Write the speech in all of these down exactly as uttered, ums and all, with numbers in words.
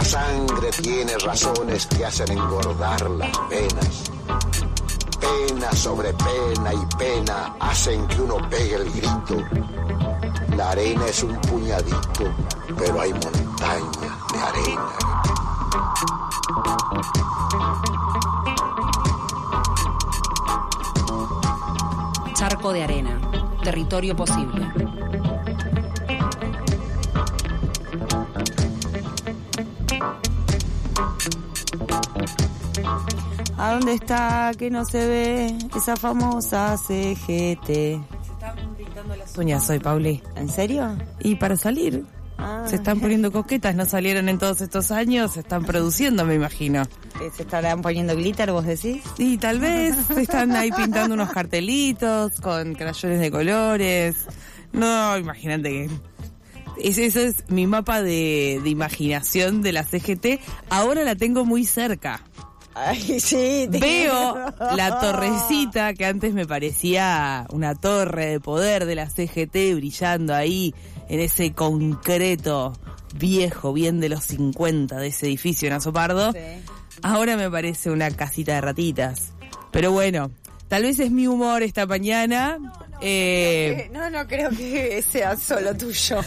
sangre tiene razones que hacen engordar las penas. Pena sobre pena y pena hacen que uno pegue el grito. La arena es un puñadito, pero hay montañas de arena. Charco de arena, territorio posible. ¿A dónde está que no se ve esa famosa C G T? Se están pintando las uñas hoy, Pauli. ¿En serio? Y para salir. Ah. Se están poniendo coquetas, no salieron en todos estos años, se están produciendo, me imagino. ¿Se estarán poniendo glitter, vos decís? Sí, tal vez. Están ahí pintando unos cartelitos con crayones de colores. No, imagínate que... Ese, ese es mi mapa de, de imaginación de la C G T. Ahora la tengo muy cerca. Ay, sí. Veo la torrecita que antes me parecía una torre de poder de la C G T brillando ahí en ese concreto viejo, bien de los cincuenta de ese edificio en Azopardo. Sí. Ahora me parece una casita de ratitas. Pero bueno, tal vez es mi humor esta mañana. Eh, no, no creo que sea solo tuyo.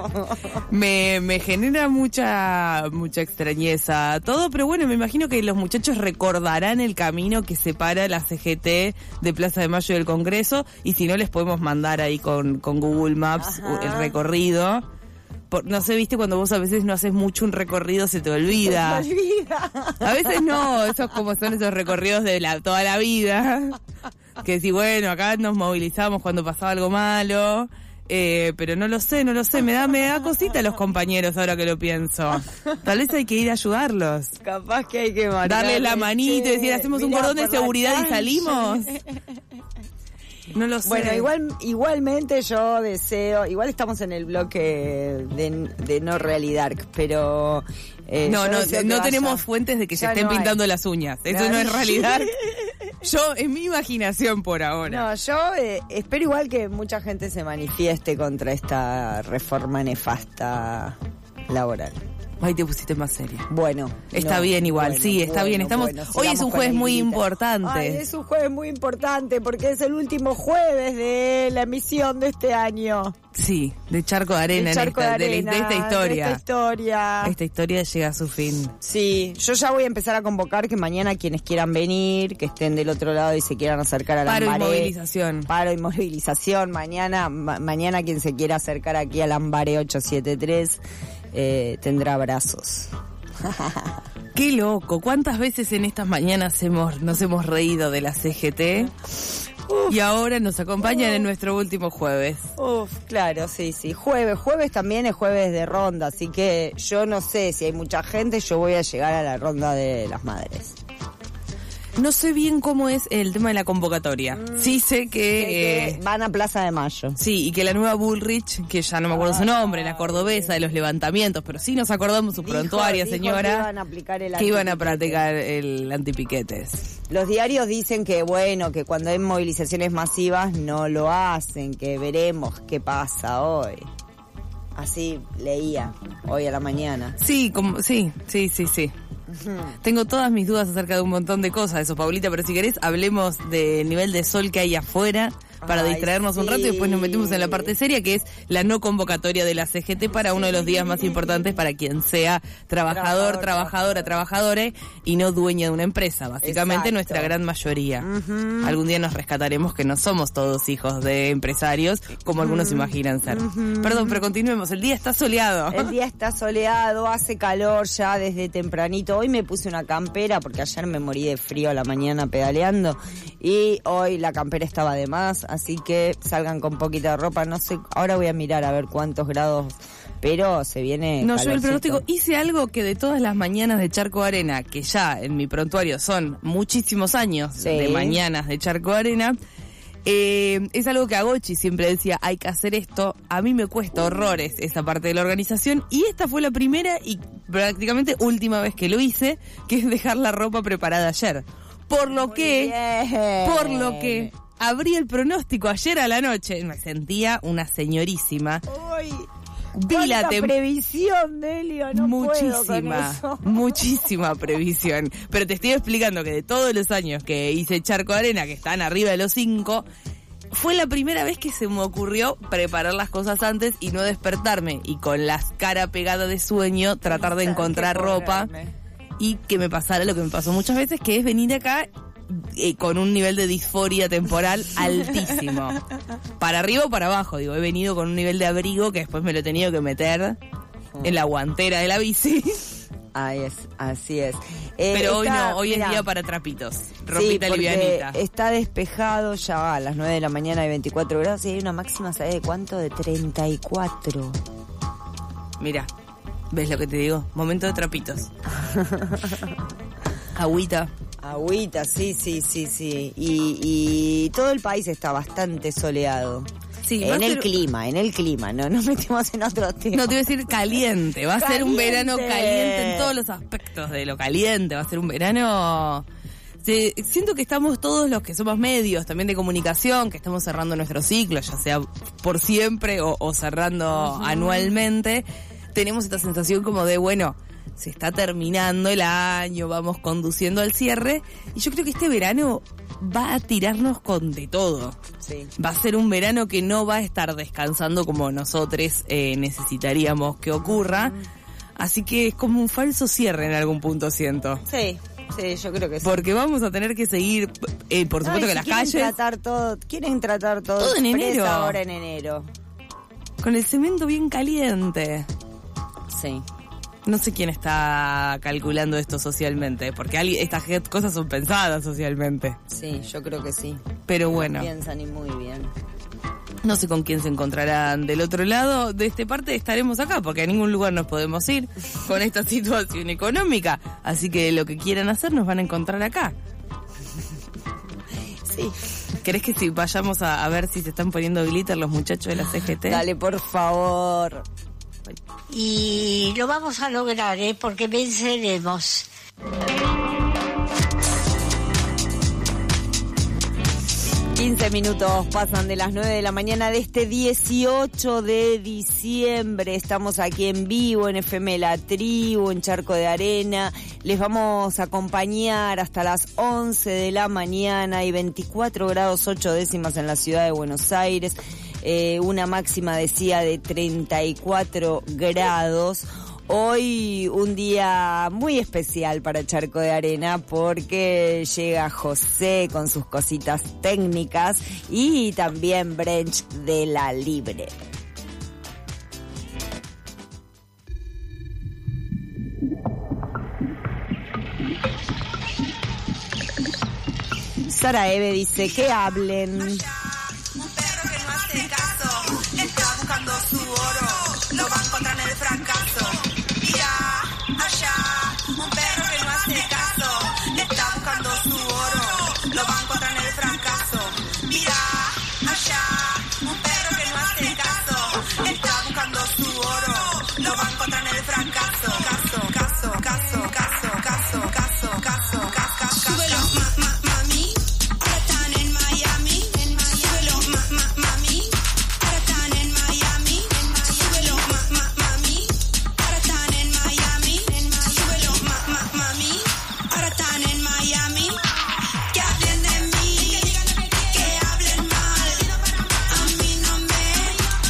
me, me genera mucha mucha extrañeza todo, pero bueno, me imagino que los muchachos recordarán el camino que separa la C G T de Plaza de Mayo del Congreso, y si no les podemos mandar ahí con, con Google Maps. Ajá. El recorrido. Por, no sé, viste, cuando vos a veces no haces mucho un recorrido se te olvida. Se te olvida. A veces no, esos como son esos recorridos de la toda la vida. Que si bueno, acá nos movilizamos cuando pasaba algo malo, eh, pero no lo sé, no lo sé, me da, me da cosita a los compañeros ahora que lo pienso. Tal vez hay que ir a ayudarlos. Capaz que hay que marcarle, darle la manito y decir, hacemos un cordón de seguridad y salimos. No lo sé. Bueno, igual, igualmente yo deseo, igual estamos en el bloque de, de no realidad, pero... Eh, no, no, no tenemos fuentes de que se estén no pintando hay. Las uñas. Eso no, no es realidad. Yo, es mi imaginación por ahora. No, yo eh, espero igual que mucha gente se manifieste contra esta reforma nefasta laboral. Ay, te pusiste más seria. Bueno. Está no, bien igual, bueno, sí, está bueno, bien. Estamos. Bueno, hoy es un jueves muy importante. Ay, es un jueves muy importante porque es el último jueves de la emisión de este año. Sí, de Charco de Arena, de, Charco esta, de, arena de, de esta historia. De esta historia. Esta historia llega a su fin. Sí, yo ya voy a empezar a convocar que mañana quienes quieran venir, que estén del otro lado y se quieran acercar a la Paro y movilización. Paro y movilización. Mañana, ma- mañana quien se quiera acercar aquí al Lambaré ocho siete tres eh, tendrá abrazos. Qué loco, ¿cuántas veces en estas mañanas hemos nos hemos reído de la C G T? Uf. Y ahora nos acompañan Uf. en nuestro último jueves. Uf, claro, sí, sí. Jueves, jueves también es jueves de ronda, así que yo no sé si hay mucha gente, yo voy a llegar a la ronda de las madres. No sé bien cómo es el tema de la convocatoria. Mm, sí sé que... que eh, van a Plaza de Mayo. Sí, y que la nueva Bullrich, que ya no me acuerdo ah, su nombre, la cordobesa de los levantamientos, pero sí nos acordamos su dijo, prontuaria, dijo señora, que iban a aplicar el que iban a practicar el antipiquetes. Los diarios dicen que, bueno, que cuando hay movilizaciones masivas no lo hacen, que veremos qué pasa hoy. Así leía hoy a la mañana. Sí, como, sí, sí, sí, sí. Uh-huh. Tengo todas mis dudas acerca de un montón de cosas, eso, Paulita, pero si querés hablemos del nivel de sol que hay afuera para Ay, distraernos sí. un rato y después nos metemos en la parte seria, que es la no convocatoria de la C G T para sí. uno de los días más importantes para quien sea trabajador, Trabajador, trabajadora, trabajadora y no dueña de una empresa, básicamente. Exacto. Nuestra gran mayoría. Uh-huh. Algún día nos rescataremos que no somos todos hijos de empresarios, como uh-huh. algunos imaginan ser. Uh-huh. Perdón, pero continuemos, el día está soleado. El día está soleado, hace calor ya desde tempranito. Hoy me puse una campera porque ayer me morí de frío a la mañana pedaleando y hoy la campera estaba de más, así que salgan con poquita ropa, no sé, ahora voy a mirar a ver cuántos grados, pero se viene No, calorcito. Yo el pronóstico hice algo que de todas las mañanas de Charco de Arena, que ya en mi prontuario son muchísimos años sí. de mañanas de Charco de Arena, eh, es algo que Agochi siempre decía, hay que hacer esto. A mí me cuesta horrores esa parte de la organización y esta fue la primera y prácticamente última vez que lo hice, que es dejar la ropa preparada ayer. Por lo Muy que, bien. por lo que abrí el pronóstico ayer a la noche, me sentía una señorísima. Uy. Vi la tem- previsión, Delio, no muchísima, puedo con eso. muchísima previsión. Pero te estoy explicando que de todos los años que hice Charco de Arena, que están arriba de los cinco, fue la primera vez que se me ocurrió preparar las cosas antes y no despertarme. Y con la cara pegada de sueño, tratar de encontrar ropa y que me pasara lo que me pasó muchas veces, que es venir acá eh, con un nivel de disforia temporal altísimo. Para arriba o para abajo, digo, he venido con un nivel de abrigo que después me lo he tenido que meter en la guantera de la bici. Ahí es, así es. Eh, Pero hoy está, no, hoy mirá, es día para trapitos, ropita sí, livianita. Está despejado, ya va, a las nueve de la mañana hay veinticuatro grados y hay una máxima, ¿sabes de cuánto? De treinta y cuatro. Mira, ¿ves lo que te digo? Momento de trapitos. Agüita. Agüita, sí, sí, sí, sí. Y, y todo el país está bastante soleado. Sí, va en a el ser- clima, en el clima, no nos metemos en otro tema. No, te iba a decir caliente. Va a ser un Caliente. verano caliente en todos los aspectos de lo caliente. Va a ser un verano... Sí, siento que estamos todos los que somos medios, también de comunicación, que estamos cerrando nuestro ciclo, ya sea por siempre o, o cerrando uh-huh. anualmente. Tenemos esta sensación como de, bueno, se está terminando el año, vamos conduciendo al cierre. Y yo creo que este verano va a tirarnos con de todo. Sí. Va a ser un verano que no va a estar descansando como nosotros eh, necesitaríamos que ocurra. Así que es como un falso cierre en algún punto, siento. Sí, sí, yo creo que sí. Porque vamos a tener que seguir, eh, por supuesto, Ay, que si las quieren calles... Tratar todo, quieren tratar todo, Todo en express enero. ahora en enero. Con el cemento bien caliente. Sí. No sé quién está calculando esto socialmente, porque alguien, estas cosas son pensadas socialmente. Sí, yo creo que sí. Pero bueno, Piensan y muy bien. no sé con quién se encontrarán del otro lado de este parte. Estaremos acá, porque a ningún lugar nos podemos ir con esta situación económica. Así que lo que quieran hacer nos van a encontrar acá. Sí. ¿Querés que si vayamos a, a ver si se están poniendo glitter los muchachos de la C G T? Dale, por favor. Y lo vamos a lograr, ¿eh? Porque venceremos. quince minutos pasan de las nueve de la mañana de este dieciocho de diciembre. Estamos aquí en vivo en F M La Tribu, en Charco de Arena. Les vamos a acompañar hasta las once de la mañana. Hay veinticuatro grados ocho décimas en la ciudad de Buenos Aires. Eh, una máxima, decía, de treinta y cuatro grados. Hoy un día muy especial para Charco de Arena porque llega José con sus cositas técnicas y también Brench de la Libre. Sara Eve dice que hablen. Un perro que no hace caso, está buscando su oro, lo va a encontrar en el fracaso. Mira, allá, un perro que no hace caso, está buscando su oro, lo va a encontrar en el fracaso. Mira, allá, un perro que no hace caso, está buscando su oro, lo va a encontrar en el fracaso. Caso, caso, caso, caso, caso, caso, caso, caso, caso. Súbelo, ma, ma, mami. Ahora están en Miami. Súbelo, ma, ma, mami. Ahora están en Miami. Súbelo, ma, ma, mami. Ahora están en Miami. Súbelo, ma, ma, mami. Ahora están en Miami. Que hablen de mí, que hablen mal. A mí no me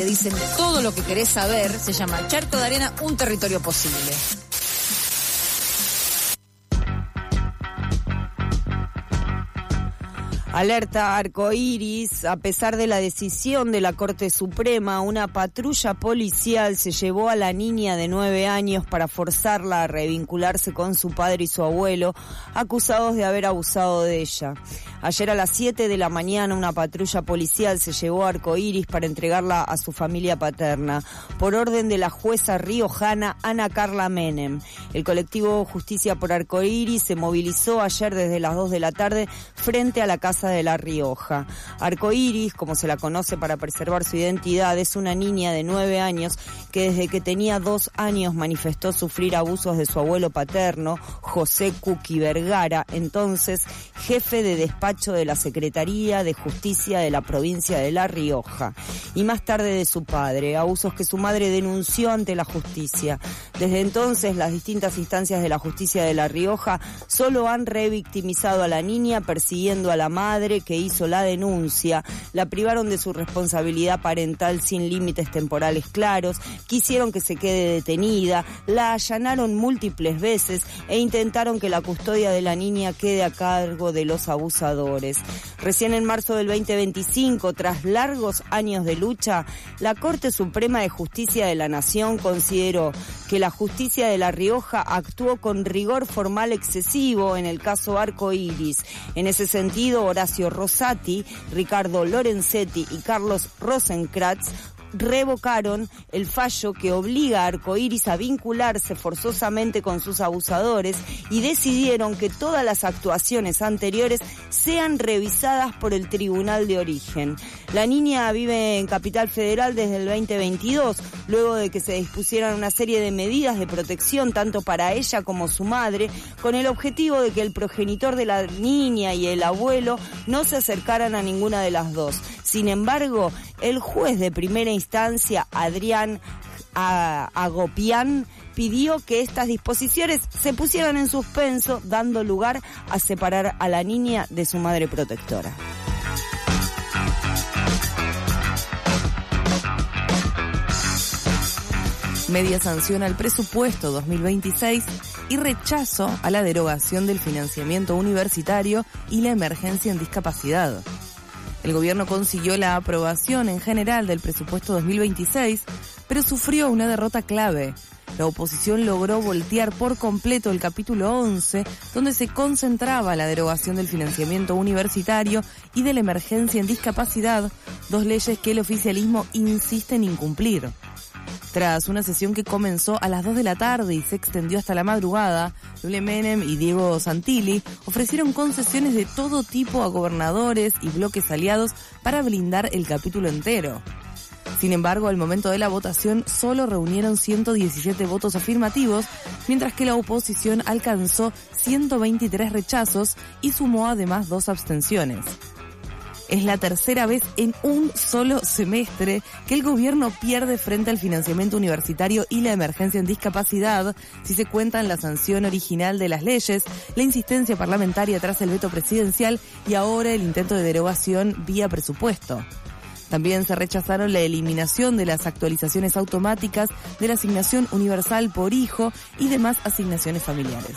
dicen todo lo que querés saber. Se llama Charco de Arena, un territorio posible. Alerta arcoíris, a pesar de la decisión de la Corte Suprema, una patrulla policial se llevó a la niña de nueve años para forzarla a revincularse con su padre y su abuelo, acusados de haber abusado de ella. Ayer a las siete de la mañana una patrulla policial se llevó a Arcoíris para entregarla a su familia paterna, por orden de la jueza riojana Ana Carla Menem. El colectivo Justicia por Arcoíris se movilizó ayer desde las dos de la tarde frente a la Casa de La Rioja. Arcoíris, como se la conoce para preservar su identidad, es una niña de nueve años que desde que tenía dos años manifestó sufrir abusos de su abuelo paterno, José Cuqui Vergara, entonces jefe de despacho de la Secretaría de Justicia de la provincia de La Rioja, y más tarde de su padre, abusos que su madre denunció ante la justicia. Desde entonces, las distintas instancias de la justicia de La Rioja solo han revictimizado a la niña, persiguiendo a la madre que hizo la denuncia, la privaron de su responsabilidad parental sin límites temporales claros, quisieron que se quede detenida, la allanaron múltiples veces e intentaron que la custodia de la niña quede a cargo de los abusadores. Recién en marzo del veinte veinticinco, tras largos años de lucha, la Corte Suprema de Justicia de la Nación consideró que la justicia de La Rioja actuó con rigor formal excesivo en el caso Arcoíris. En ese sentido, Horacio Rosati, Ricardo Lorenzetti y Carlos Rosenkrantz revocaron el fallo que obliga a Arcoíris a vincularse forzosamente con sus abusadores y decidieron que todas las actuaciones anteriores sean revisadas por el tribunal de origen. La niña vive en Capital Federal desde el veinte veintidós, luego de que se dispusieran una serie de medidas de protección tanto para ella como su madre, con el objetivo de que el progenitor de la niña y el abuelo no se acercaran a ninguna de las dos. Sin embargo, el juez de primera instancia, Adrián Agopián, pidió que estas disposiciones se pusieran en suspenso, dando lugar a separar a la niña de su madre protectora. Media sanción al presupuesto dos mil veintiséis y rechazo a la derogación del financiamiento universitario y la emergencia en discapacidad. El gobierno consiguió la aprobación en general del presupuesto dos mil veintiséis, pero sufrió una derrota clave. La oposición logró voltear por completo el capítulo once, donde se concentraba la derogación del financiamiento universitario y de la emergencia en discapacidad, dos leyes que el oficialismo insiste en incumplir. Tras una sesión que comenzó a las dos de la tarde y se extendió hasta la madrugada, Lule Menem y Diego Santilli ofrecieron concesiones de todo tipo a gobernadores y bloques aliados para blindar el capítulo entero. Sin embargo, al momento de la votación solo reunieron ciento diecisiete votos afirmativos, mientras que la oposición alcanzó ciento veintitrés rechazos y sumó además dos abstenciones. Es la tercera vez en un solo semestre que el gobierno pierde frente al financiamiento universitario y la emergencia en discapacidad, si se cuentan la sanción original de las leyes, la insistencia parlamentaria tras el veto presidencial y ahora el intento de derogación vía presupuesto. También se rechazaron la eliminación de las actualizaciones automáticas de la asignación universal por hijo y demás asignaciones familiares.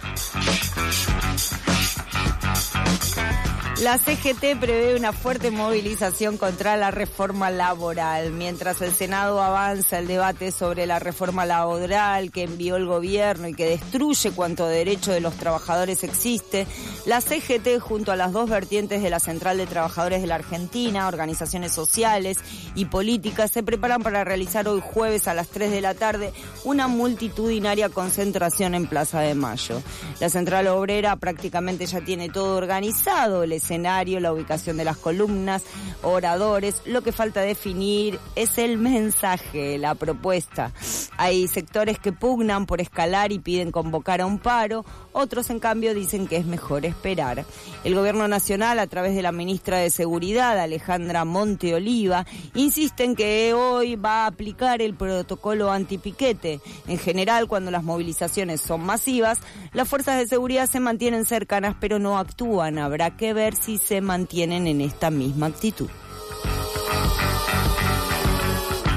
La C G T prevé una fuerte movilización contra la reforma laboral. Mientras el Senado avanza el debate sobre la reforma laboral que envió el gobierno y que destruye cuanto derecho de los trabajadores existe, la C G T, junto a las dos vertientes de la Central de Trabajadores de la Argentina, organizaciones sociales y políticas, se preparan para realizar hoy jueves a las tres de la tarde una multitudinaria concentración en Plaza de Mayo. La Central Obrera prácticamente ya tiene todo organizado, el escenario, la ubicación de las columnas, oradores. Lo que falta definir es el mensaje, la propuesta. Hay sectores que pugnan por escalar y piden convocar a un paro, otros en cambio dicen que es mejor esperar. El gobierno nacional, a través de la ministra de Seguridad, Alejandra Monteoliva, insiste en que hoy va a aplicar el protocolo antipiquete. En general, cuando las movilizaciones son masivas, las fuerzas de seguridad se mantienen cercanas pero no actúan. Habrá que ver si se mantienen en esta misma actitud.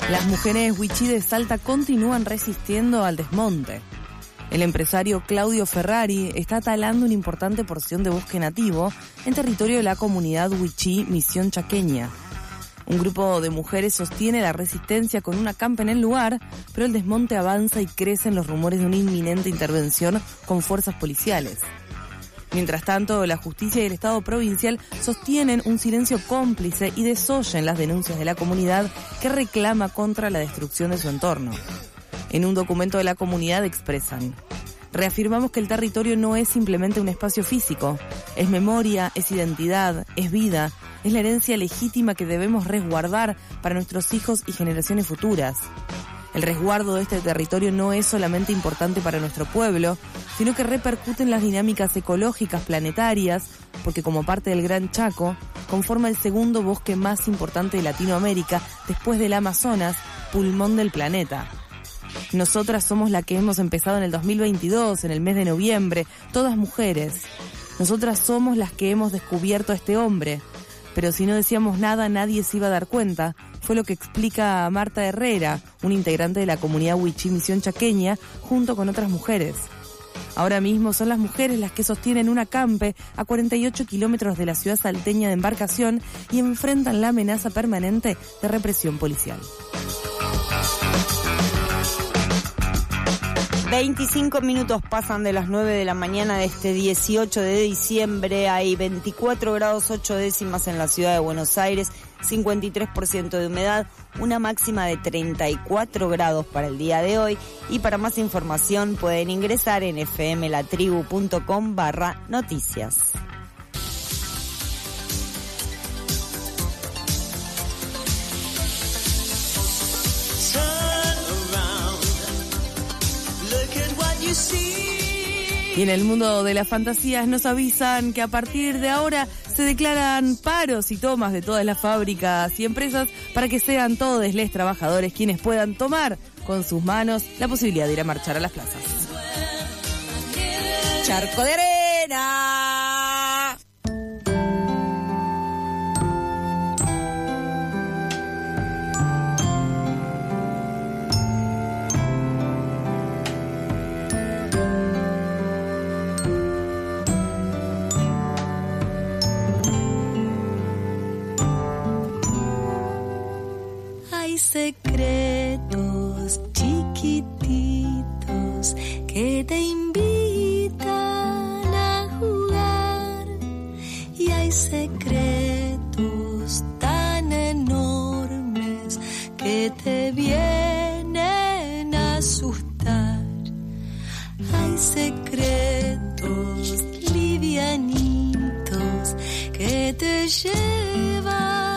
Las mujeres wichí de Salta continúan resistiendo al desmonte. El empresario Claudio Ferrari está talando una importante porción de bosque nativo en territorio de la comunidad wichí Misión Chaqueña. Un grupo de mujeres sostiene la resistencia con una campa en el lugar, pero el desmonte avanza y crecen los rumores de una inminente intervención con fuerzas policiales. Mientras tanto, la justicia y el Estado provincial sostienen un silencio cómplice y desoyen las denuncias de la comunidad que reclama contra la destrucción de su entorno. En un documento de la comunidad expresan: reafirmamos que el territorio no es simplemente un espacio físico, es memoria, es identidad, es vida, es la herencia legítima que debemos resguardar para nuestros hijos y generaciones futuras. El resguardo de este territorio no es solamente importante para nuestro pueblo, sino que repercute en las dinámicas ecológicas planetarias, porque como parte del Gran Chaco, conforma el segundo bosque más importante de Latinoamérica después del Amazonas, pulmón del planeta. Nosotras somos la que hemos empezado en el dos mil veintidós, en el mes de noviembre, todas mujeres. Nosotras somos las que hemos descubierto a este hombre. Pero si no decíamos nada, nadie se iba a dar cuenta. Fue lo que explica Marta Herrera, una integrante de la comunidad wichí Misión Chaqueña, junto con otras mujeres. Ahora mismo son las mujeres las que sostienen un acampe a cuarenta y ocho kilómetros de la ciudad salteña de Embarcación y enfrentan la amenaza permanente de represión policial. veinticinco minutos pasan de las nueve de la mañana de este dieciocho de diciembre. Hay veinticuatro grados ocho décimas en la ciudad de Buenos Aires, cincuenta y tres por ciento de humedad, una máxima de treinta y cuatro grados para el día de hoy. Y para más información pueden ingresar en fmlatribu.com barra noticias. Y en el mundo de las fantasías nos avisan que a partir de ahora se declaran paros y tomas de todas las fábricas y empresas para que sean todos los trabajadores quienes puedan tomar con sus manos la posibilidad de ir a marchar a las plazas. Charco de arena. Secretos chiquititos que te invitan a jugar, y hay secretos tan enormes que te vienen a asustar. Hay secretos livianitos que te llevan,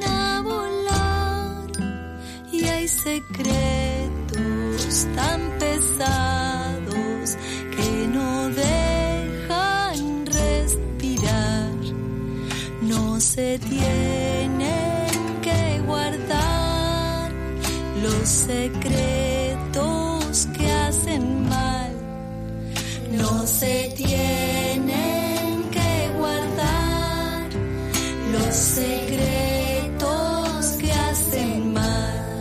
hay secretos tan pesados que no dejan respirar. No se tienen que guardar los secretos que hacen mal. No se tienen que guardar los secretos que hacen mal.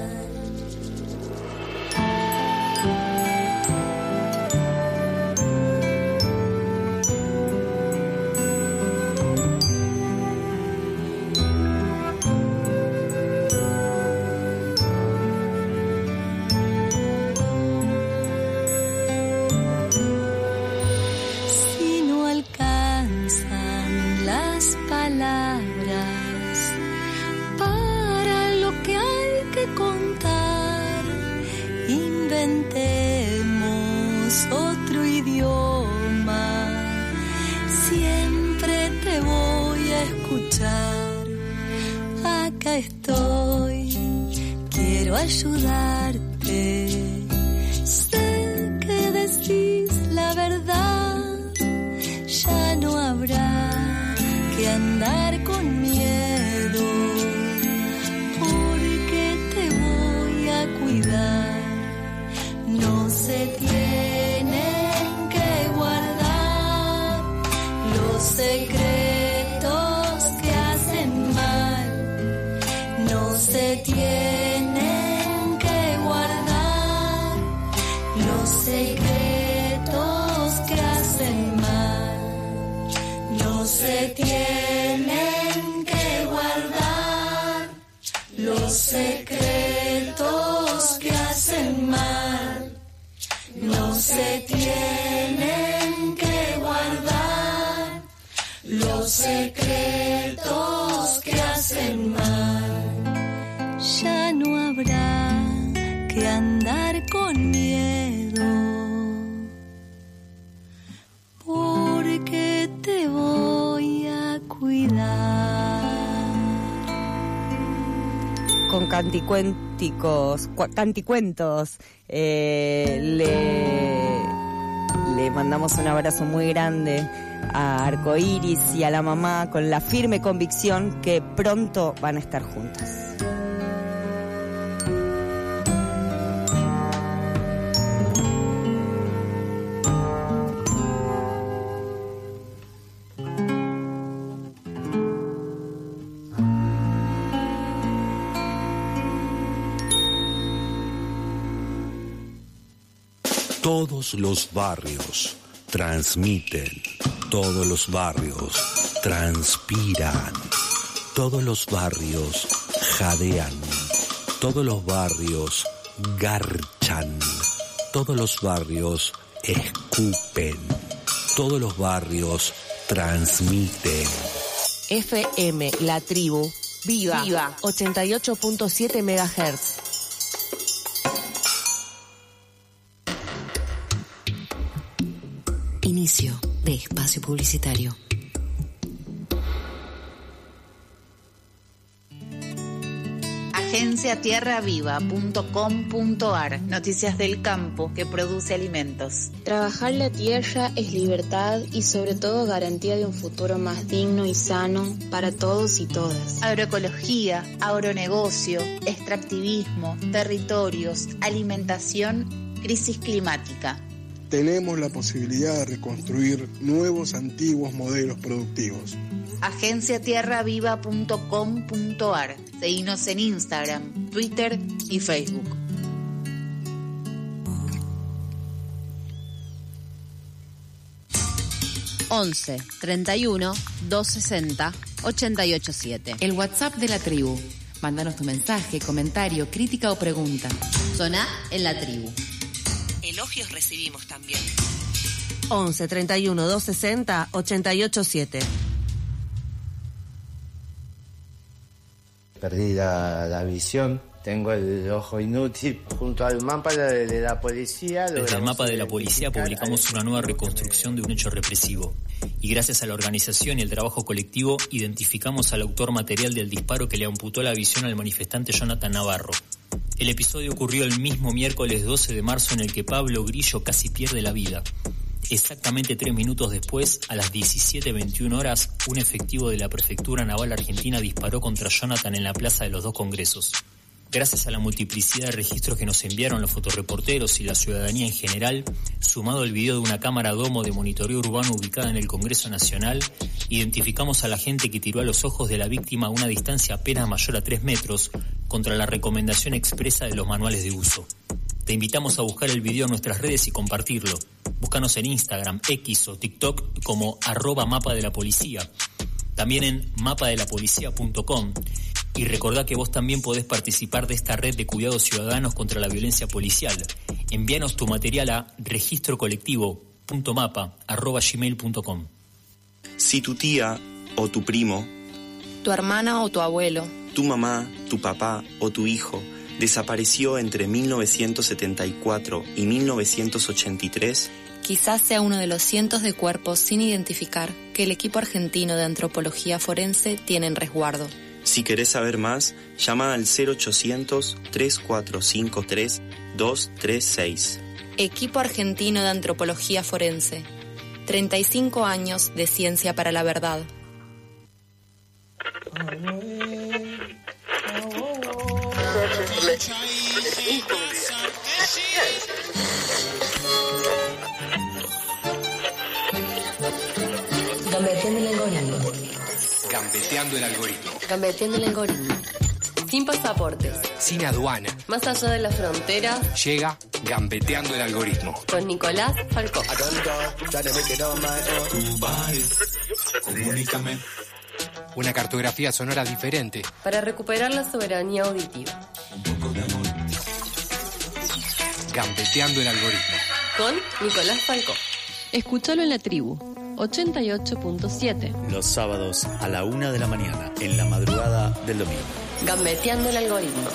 Inventemos otro idioma, siempre te voy a escuchar. Acá estoy, quiero ayudarte. Sé que decís la verdad, ya no habrá que andar con miedo, porque te voy a cuidar. No se tienen que guardar los secretos que hacen mal. No se tienen los secretos que hacen mal no se tienen que guardar. Los secretos que hacen mal no se tienen que guardar. Los secretos que hacen mal. Ya no habrá que andar con miedo, porque te voy a cuidar. Con canticuénticos, cua- canticuentos, eh, le, le mandamos un abrazo muy grande a Arcoiris y a la mamá, con la firme convicción que pronto van a estar juntas. Todos los barrios transmiten, todos los barrios transpiran, todos los barrios jadean, todos los barrios garchan, todos los barrios escupen, todos los barrios transmiten. F M La Tribu, Viva, Viva. ochenta y ocho punto siete megahertz. Inicio de espacio publicitario. agencia tierra viva punto com punto ar. Noticias del campo que produce alimentos. Trabajar la tierra es libertad y sobre todo garantía de un futuro más digno y sano para todos y todas. Agroecología, agronegocio, extractivismo, territorios, alimentación, crisis climática. Tenemos la posibilidad de reconstruir nuevos antiguos modelos productivos. agencia tierra viva punto com punto ar. Seguinos en Instagram, Twitter y Facebook. once, treinta y uno, doscientos sesenta, ochenta y ocho siete. El WhatsApp de la tribu. Mándanos tu mensaje, comentario, crítica o pregunta. Soná en la tribu. Elogios recibimos también. once, treinta y uno, doscientos sesenta, ochenta y ocho siete. Perdí la, la visión, tengo el ojo inútil. Junto al mapa de, de la policía... Desde el mapa de la policía publicamos una nueva reconstrucción de un hecho represivo. Y gracias a la organización y el trabajo colectivo, identificamos al autor material del disparo que le amputó la visión al manifestante Jonathan Navarro. El episodio ocurrió el mismo miércoles doce de marzo en el que Pablo Grillo casi pierde la vida. Exactamente tres minutos después, a las diecisiete veintiuna horas, un efectivo de la Prefectura Naval Argentina disparó contra Jonathan en la Plaza de los Dos Congresos. Gracias a la multiplicidad de registros que nos enviaron los fotoreporteros y la ciudadanía en general, sumado el video de una cámara domo de monitoreo urbano ubicada en el Congreso Nacional, identificamos a la gente que tiró a los ojos de la víctima a una distancia apenas mayor a tres metros, contra la recomendación expresa de los manuales de uso. Te invitamos a buscar el video en nuestras redes y compartirlo. Búscanos en Instagram, X o TikTok como arroba mapa de la policía. También en mapa de la policía punto com. Y recordá que vos también podés participar de esta red de cuidados ciudadanos contra la violencia policial. Envíanos tu material a registrocolectivo punto mapa arroba gmail punto com. Si tu tía o tu primo, Tu hermana o tu abuelo, tu mamá, tu papá o tu hijo desapareció entre mil novecientos setenta y cuatro y mil novecientos ochenta y tres, quizás sea uno de los cientos de cuerpos sin identificar que el equipo argentino de antropología forense tiene en resguardo. Si querés saber más, llama al cero ochocientos, tres cuatro cinco tres, dos tres seis. Equipo argentino de antropología forense. treinta y cinco años de ciencia para la verdad. Gambeteando el algoritmo. Gambeteando el algoritmo. Gambeteando el algoritmo. Sin pasaportes. Sin aduana. Más allá de la frontera. Llega Gambeteando el Algoritmo. Con Nicolás Falcó. Comunícame. Una cartografía sonora diferente. Para recuperar la soberanía auditiva. Gambeteando el Algoritmo. Con Nicolás Falcó. Escúchalo en La Tribu, ochenta y ocho punto siete. Los sábados a la una de la mañana, en la madrugada del domingo. Gambeteando el Algoritmo.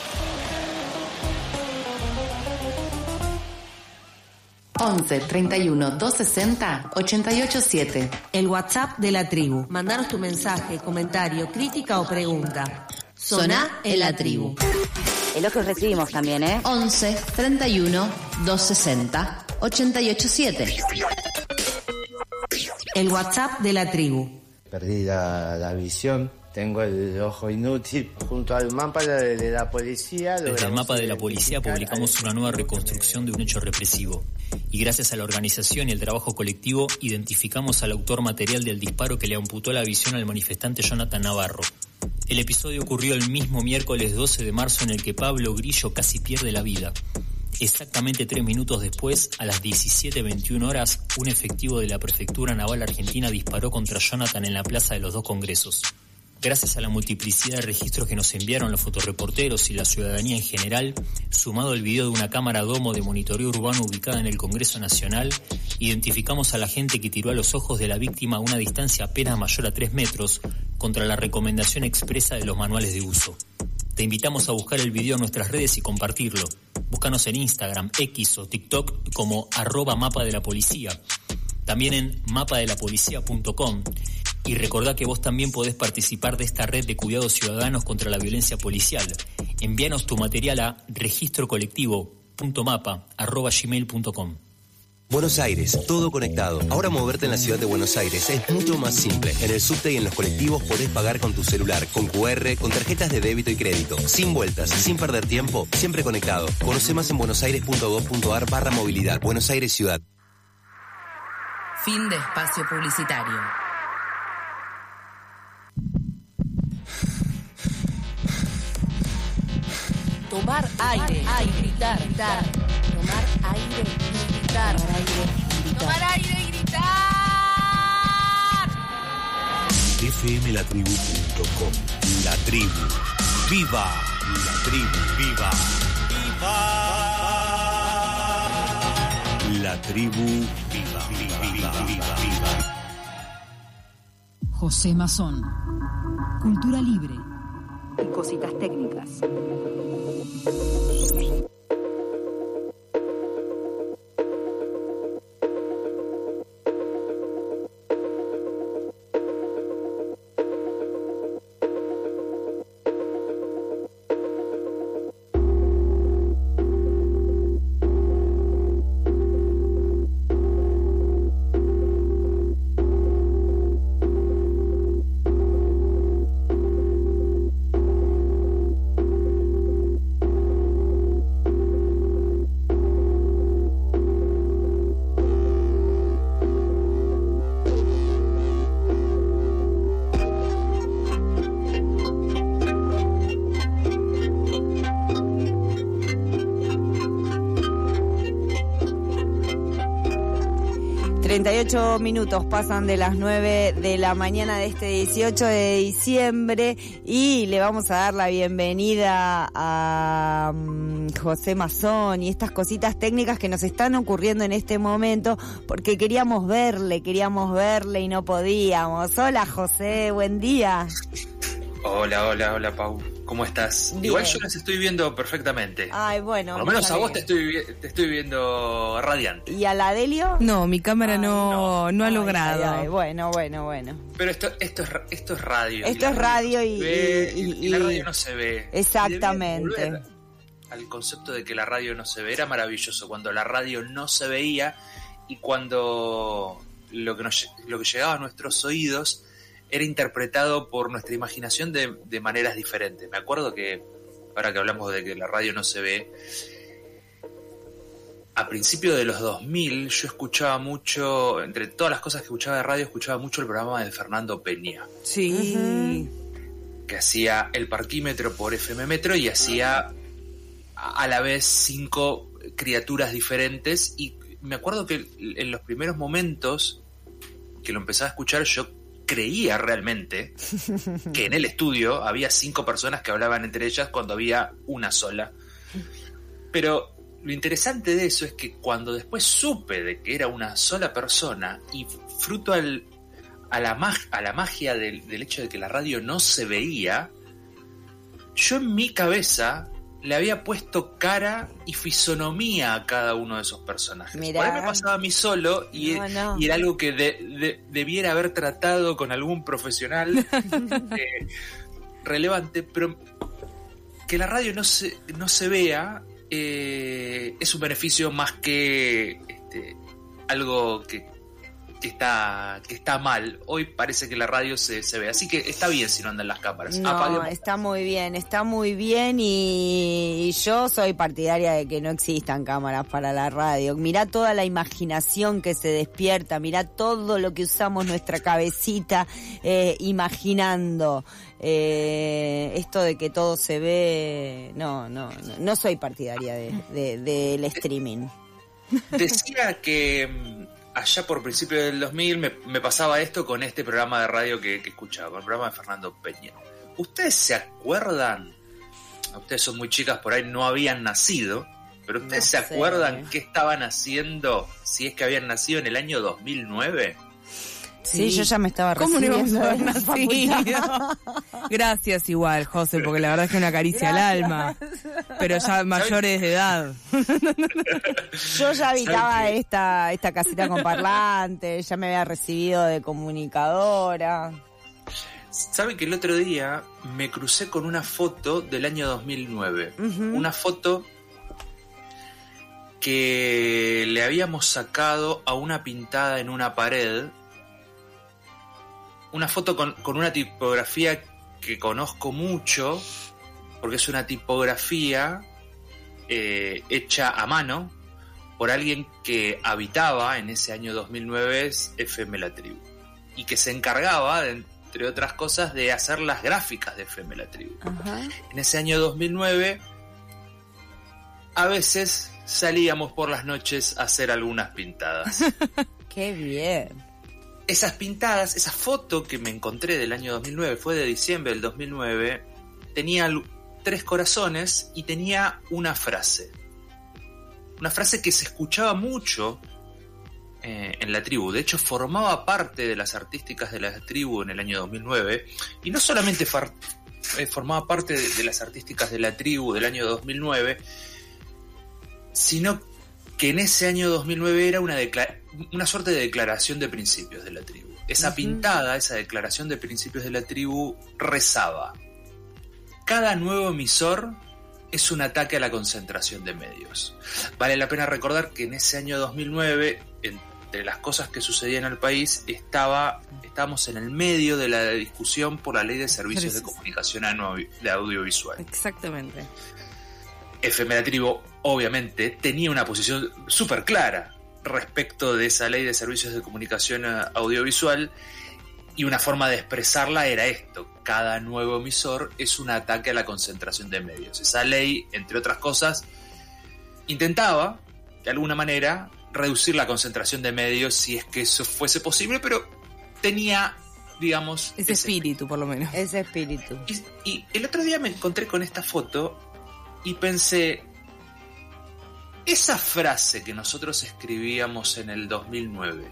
once, treinta y uno, doscientos sesenta, ochenta y ocho siete. El WhatsApp de La Tribu. Mandanos tu mensaje, comentario, crítica o pregunta. Soná en La Tribu. Elogios recibimos también, ¿eh? once, treinta y uno, doscientos sesenta, ochenta y ocho siete. El WhatsApp de La Tribu. Perdí la, la visión. Tengo el ojo inútil. Junto al mapa de, de la policía... Desde el mapa de la policía publicamos una nueva reconstrucción de un hecho represivo. Y gracias a la organización y el trabajo colectivo, identificamos al autor material del disparo que le amputó la visión al manifestante Jonathan Navarro. El episodio ocurrió el mismo miércoles doce de marzo en el que Pablo Grillo casi pierde la vida. Exactamente tres minutos después, a las diecisiete veintiuna horas, un efectivo de la Prefectura Naval Argentina disparó contra Jonathan en la Plaza de los Dos Congresos. Gracias a la multiplicidad de registros que nos enviaron los fotorreporteros y la ciudadanía en general, sumado el video de una cámara domo de monitoreo urbano ubicada en el Congreso Nacional, identificamos a la gente que tiró a los ojos de la víctima a una distancia apenas mayor a tres metros, contra la recomendación expresa de los manuales de uso. Te invitamos a buscar el video en nuestras redes y compartirlo. Búscanos en Instagram, X o TikTok como arroba mapa de la policía. También en mapa de la policía punto com. Y recordá que vos también podés participar de esta red de cuidados ciudadanos contra la violencia policial. Envíanos tu material a registrocolectivo punto mapa arroba gmail punto com. Buenos Aires, todo conectado. Ahora moverte en la ciudad de Buenos Aires es mucho más simple. En el subte y en los colectivos podés pagar con tu celular, con cu erre, con tarjetas de débito y crédito. Sin vueltas, sin perder tiempo, siempre conectado. Conoce más en buenosaires punto gov punto ar barra movilidad. Buenos Aires Ciudad. Fin de espacio publicitario. Tomar aire, aire, gritar, gritar. Tomar aire y gritar. Tomar aire y gritar. efe eme la tribu punto com. La Tribu. ¡Viva! La Tribu. ¡Viva! ¡Viva! La Tribu. ¡Viva! ¡Viva! ¡Viva! ¡Viva! ¡Viva! José Mazón. Cultura libre. Y cositas técnicas. treinta y ocho minutos pasan de las nueve de la mañana de este dieciocho de diciembre y le vamos a dar la bienvenida a um, José Mazón y estas cositas técnicas que nos están ocurriendo en este momento porque queríamos verle, queríamos verle y no podíamos. Hola José, buen día. Hola, hola, hola Pau. ¿Cómo estás? Bien. Igual yo las estoy viendo perfectamente. Ay, bueno. Por lo menos a vos te estoy, te estoy viendo radiante. ¿Y a la Delio? No, mi cámara ay, no, no, no ha ay, logrado. Ay, ay, bueno, bueno, bueno. Pero esto, esto, es, esto es radio. Esto es radio y, ve, y, y, y, y la radio no se ve. Exactamente. Al concepto de que la radio no se ve era maravilloso. Cuando la radio no se veía y cuando lo que, nos, lo que llegaba a nuestros oídos era interpretado por nuestra imaginación de, de maneras diferentes. Me acuerdo que, ahora que hablamos de que la radio no se ve, a principios de los dos mil yo escuchaba mucho, entre todas las cosas que escuchaba de radio, escuchaba mucho el programa de Fernando Peña. Sí. Uh-huh. que hacía el parquímetro por F M Metro y hacía a la vez cinco criaturas diferentes, y me acuerdo que en los primeros momentos que lo empezaba a escuchar yo creía realmente que en el estudio había cinco personas que hablaban entre ellas cuando había una sola. Pero lo interesante de eso es que cuando después supe de que era una sola persona, y fruto al, a, la mag- a la magia del, del hecho de que la radio no se veía, yo en mi cabeza le había puesto cara y fisonomía a cada uno de esos personajes. Mirá. Por ahí me pasaba a mí solo y, No, no. y era algo que de, de, debiera haber tratado con algún profesional eh, relevante, pero que la radio no se, no se vea eh, es un beneficio más que este, algo que, que, está, que está mal. Hoy parece que la radio se, se ve, así que está bien si no andan las cámaras. No, Apaguemos. está muy bien, está muy bien y, y yo soy partidaria de que no existan cámaras para la radio. Mirá toda la imaginación que se despierta, mirá todo lo que usamos nuestra cabecita eh, imaginando. Eh, esto de que todo se ve, no, no, no, no soy partidaria de, de, del streaming. Decía que mm, allá por principios del dos mil me, me pasaba esto con este programa de radio que, que escuchaba, con el programa de Fernando Peña. ¿Ustedes se acuerdan? Ustedes son muy chicas, por ahí no habían nacido, pero ¿ustedes No se sé. acuerdan qué estaban haciendo si es que habían nacido en el año dos mil nueve? Sí, yo ya me estaba ¿Cómo no íbamos recibiendo a haber de la nacido? facultad. Gracias igual, José, porque la verdad es que una caricia al alma. Pero ya mayores de edad. Yo ya habitaba ¿Saben qué? esta, esta casita con parlante, ya me había recibido de comunicadora. ¿Saben que el otro día me crucé con una foto del año dos mil nueve? Ujú. Una foto que le habíamos sacado a una pintada en una pared. Una foto con, con una tipografía que conozco mucho, porque es una tipografía eh, hecha a mano por alguien que habitaba en ese año dos mil nueve F M La Tribu, y que se encargaba, de, entre otras cosas, de hacer las gráficas de F M La Tribu. Ajá. En ese año dos mil nueve, a veces salíamos por las noches a hacer algunas pintadas. Qué bien. Esas pintadas, esa foto que me encontré del año dos mil nueve, fue de diciembre del dos mil nueve, tenía lu- tres corazones y tenía una frase. Una frase que se escuchaba mucho eh, en la tribu. De hecho, formaba parte de las artísticas de la tribu en el año dos mil nueve. Y no solamente far- eh, formaba parte de, de las artísticas de la tribu del año dos mil nueve, sino que en ese año dos mil nueve era una, decla- una suerte de declaración de principios de la tribu. Esa Ujú. pintada, esa declaración de principios de la tribu, rezaba: cada nuevo emisor es un ataque a la concentración de medios. Vale la pena recordar que en ese año dos mil nueve, entre las cosas que sucedían en el país, estaba, estábamos en el medio de la discusión por la ley de servicios de comunicación anual- de audiovisual. Exactamente. F M La Tribu, obviamente, tenía una posición súper clara respecto de esa ley de servicios de comunicación eh, audiovisual, y una forma de expresarla era esto: cada nuevo emisor es un ataque a la concentración de medios. Esa ley, entre otras cosas, intentaba, de alguna manera, reducir la concentración de medios si es que eso fuese posible, pero tenía, digamos, Ese espíritu, por lo menos. Ese espíritu. Y, y el otro día me encontré con esta foto y pensé, esa frase que nosotros escribíamos en el dos mil nueve,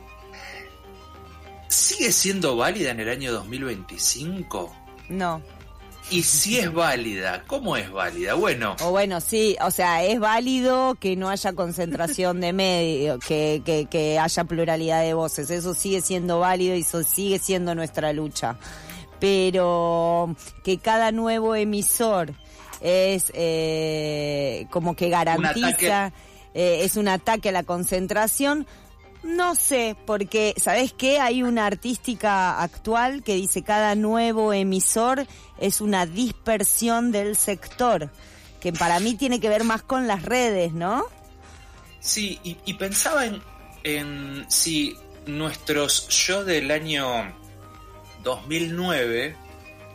¿sigue siendo válida en el año dos mil veinticinco? No. Y si es válida, ¿cómo es válida? Bueno, O bueno, sí, o sea, es válido que no haya concentración de medios, que, que, que haya pluralidad de voces, eso sigue siendo válido y eso sigue siendo nuestra lucha. Pero que cada nuevo emisor es eh, como que garantiza, eh, es un ataque a la concentración. No sé, porque, ¿sabés qué? Hay una artística actual que dice cada nuevo emisor es una dispersión del sector, que para mí tiene que ver más con las redes, ¿no? sí, y, y pensaba en, en si nuestros yo del año dos mil nueve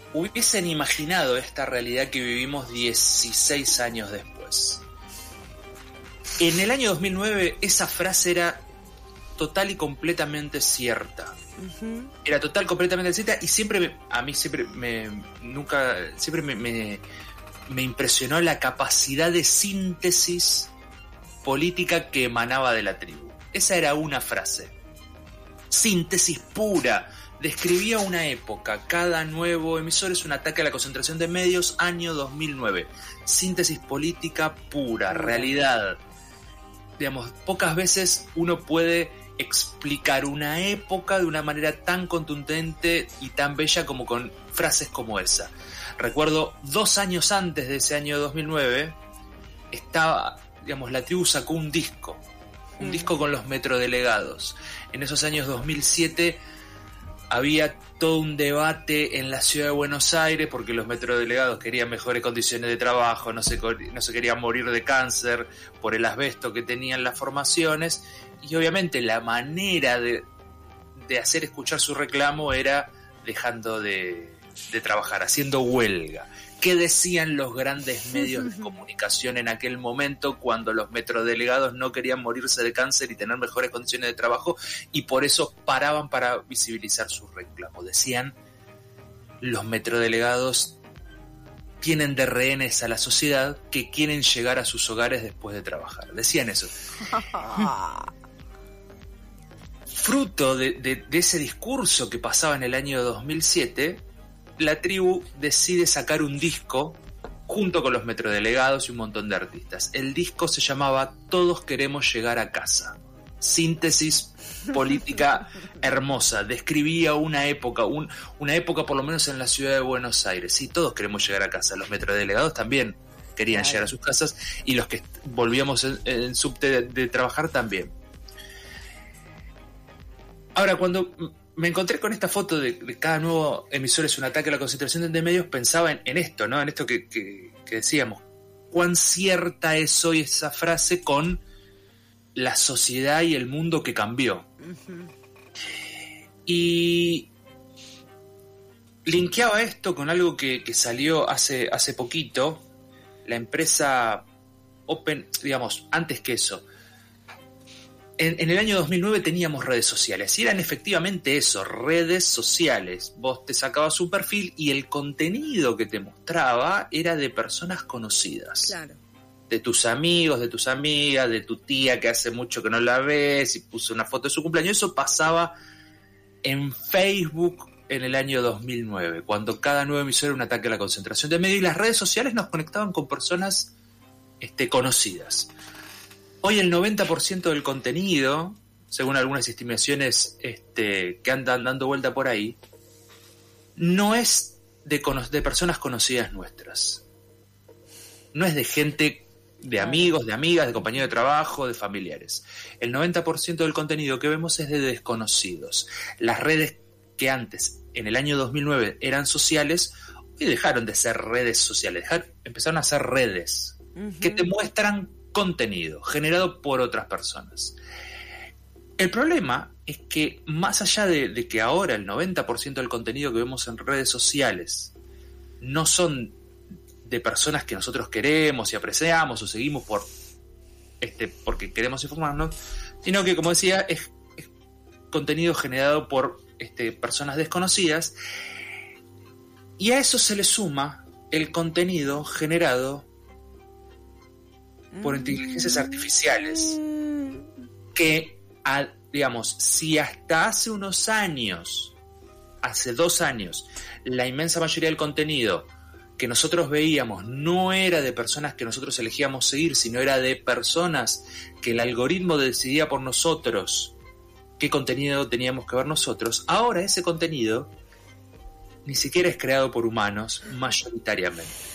hubiesen imaginado esta realidad que vivimos dieciséis años después. En el año dos mil nueve esa frase era total y completamente cierta. Uh-huh. Era total completamente cierta y siempre me, a mí siempre me nunca siempre me, me, me impresionó la capacidad de síntesis política que emanaba de la tribu. Esa era una frase. Síntesis pura. Describía una época. Cada nuevo emisor es un ataque a la concentración de medios, año dos mil nueve. Síntesis política pura, realidad. Digamos, pocas veces uno puede explicar una época de una manera tan contundente y tan bella como con frases como esa. Recuerdo, dos años antes de ese año dos mil nueve, estaba, digamos, la tribu sacó un disco. Un mm. disco con los metrodelegados. En esos años dos mil siete había todo un debate en la ciudad de Buenos Aires porque los metrodelegados querían mejores condiciones de trabajo, no se, no se querían morir de cáncer por el asbesto que tenían las formaciones, y obviamente la manera de, de hacer escuchar su reclamo era dejando de, de trabajar, haciendo huelga. ¿Qué decían los grandes medios de comunicación en aquel momento cuando los metrodelegados no querían morirse de cáncer y tener mejores condiciones de trabajo y por eso paraban para visibilizar sus reclamos? Decían, los metrodelegados tienen de rehenes a la sociedad que quieren llegar a sus hogares después de trabajar. Decían eso. Fruto de, de, de ese discurso que pasaba en el año dos mil siete... la tribu decide sacar un disco junto con los metrodelegados y un montón de artistas. El disco se llamaba Todos queremos llegar a casa. Síntesis política hermosa. Describía una época, un, una época por lo menos en la ciudad de Buenos Aires. Sí, todos queremos llegar a casa. Los metrodelegados también querían claro. llegar a sus casas y los que volvíamos en, en subte de, de trabajar también. Ahora, cuando me encontré con esta foto de, de cada nuevo emisor es un ataque a la concentración de medios, pensaba en, en esto, ¿no? En esto que, que, que decíamos. Cuán cierta es hoy esa frase con la sociedad y el mundo que cambió. Uh-huh. Y linkeaba esto con algo que, que salió hace, hace poquito. La empresa Open, digamos, antes que eso, En, en el año dos mil nueve teníamos redes sociales y eran efectivamente eso, redes sociales. Vos te sacabas un perfil y el contenido que te mostraba era de personas conocidas. Claro. De tus amigos, de tus amigas, de tu tía que hace mucho que no la ves y puso una foto de su cumpleaños. Eso pasaba en Facebook en el año dos mil nueve, cuando cada nuevo emisor era un ataque a la concentración de medios y las redes sociales nos conectaban con personas este, conocidas. Hoy el noventa por ciento del contenido, según algunas estimaciones este, que andan dando vuelta por ahí, no es de, de personas conocidas nuestras. No es de gente, de amigos, de amigas, de compañeros de trabajo, de familiares. El noventa por ciento del contenido que vemos es de desconocidos. Las redes que antes, en el año dos mil nueve, eran sociales, hoy dejaron de ser redes sociales, dejaron, empezaron a ser redes uh-huh. que te muestran contenido generado por otras personas. El problema es que más allá de, de que ahora el noventa por ciento del contenido que vemos en redes sociales no son de personas que nosotros queremos y apreciamos o seguimos por este porque queremos informarnos, sino que, como decía, es, es contenido generado por este, personas desconocidas, y a eso se le suma el contenido generado por inteligencias artificiales que, a, digamos, si hasta hace unos años, hace dos años, la inmensa mayoría del contenido que nosotros veíamos no era de personas que nosotros elegíamos seguir, sino era de personas que el algoritmo decidía por nosotros qué contenido teníamos que ver nosotros, ahora ese contenido ni siquiera es creado por humanos mayoritariamente.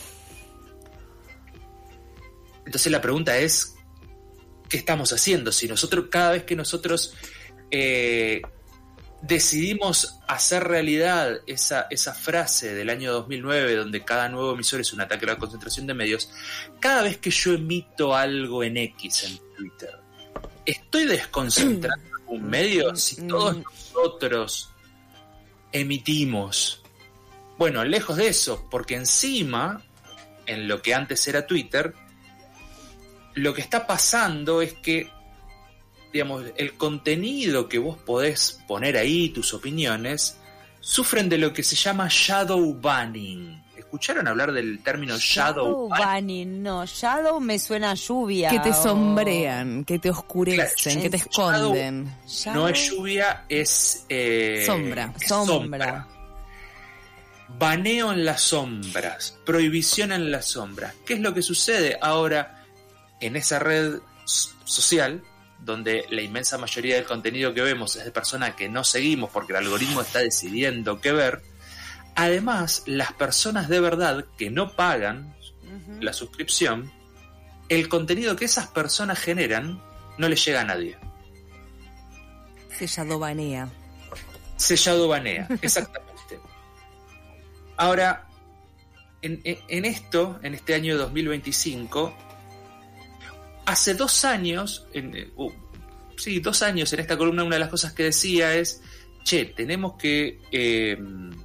Entonces la pregunta es, ¿qué estamos haciendo? Si nosotros, cada vez que nosotros eh, decidimos hacer realidad esa, esa frase del año dos mil nueve, donde cada nuevo emisor es un ataque a la concentración de medios, cada vez que yo emito algo en X, en Twitter, ¿estoy desconcentrando un medio? Si todos nosotros emitimos Bueno, lejos de eso, porque encima, en lo que antes era Twitter, lo que está pasando es que, digamos, el contenido que vos podés poner ahí, tus opiniones, sufren de lo que se llama shadow banning. ¿Escucharon hablar del término shadow, shadow banning? No, shadow me suena a lluvia. Que te o... sombrean, que te oscurecen, claro, que te esconden. Shadow, no es lluvia, es... Eh, sombra. Es sombra. sombra. Baneo en las sombras, prohibición en las sombras. ¿Qué es lo que sucede ahora en esa red social, donde la inmensa mayoría del contenido que vemos es de personas que no seguimos porque el algoritmo está decidiendo qué ver? Además, las personas de verdad que no pagan uh-huh. la suscripción, el contenido que esas personas generan no le llega a nadie. Se shadowbanea. Se shadowbanea, exactamente. Ahora, en, en esto, en este año dos mil veinticinco, hace dos años, en, uh, sí, dos años en esta columna, una de las cosas que decía es, che, tenemos que eh,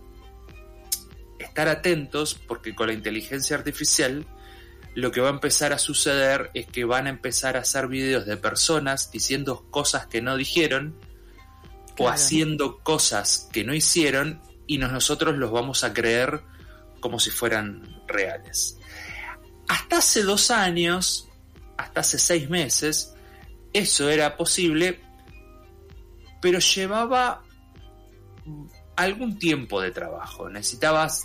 estar atentos porque con la inteligencia artificial lo que va a empezar a suceder es que van a empezar a hacer videos de personas diciendo cosas que no dijeron, claro, o haciendo cosas que no hicieron, y nosotros los vamos a creer como si fueran reales. Hasta hace dos años, hasta hace seis meses, eso era posible, pero llevaba algún tiempo de trabajo. Necesitabas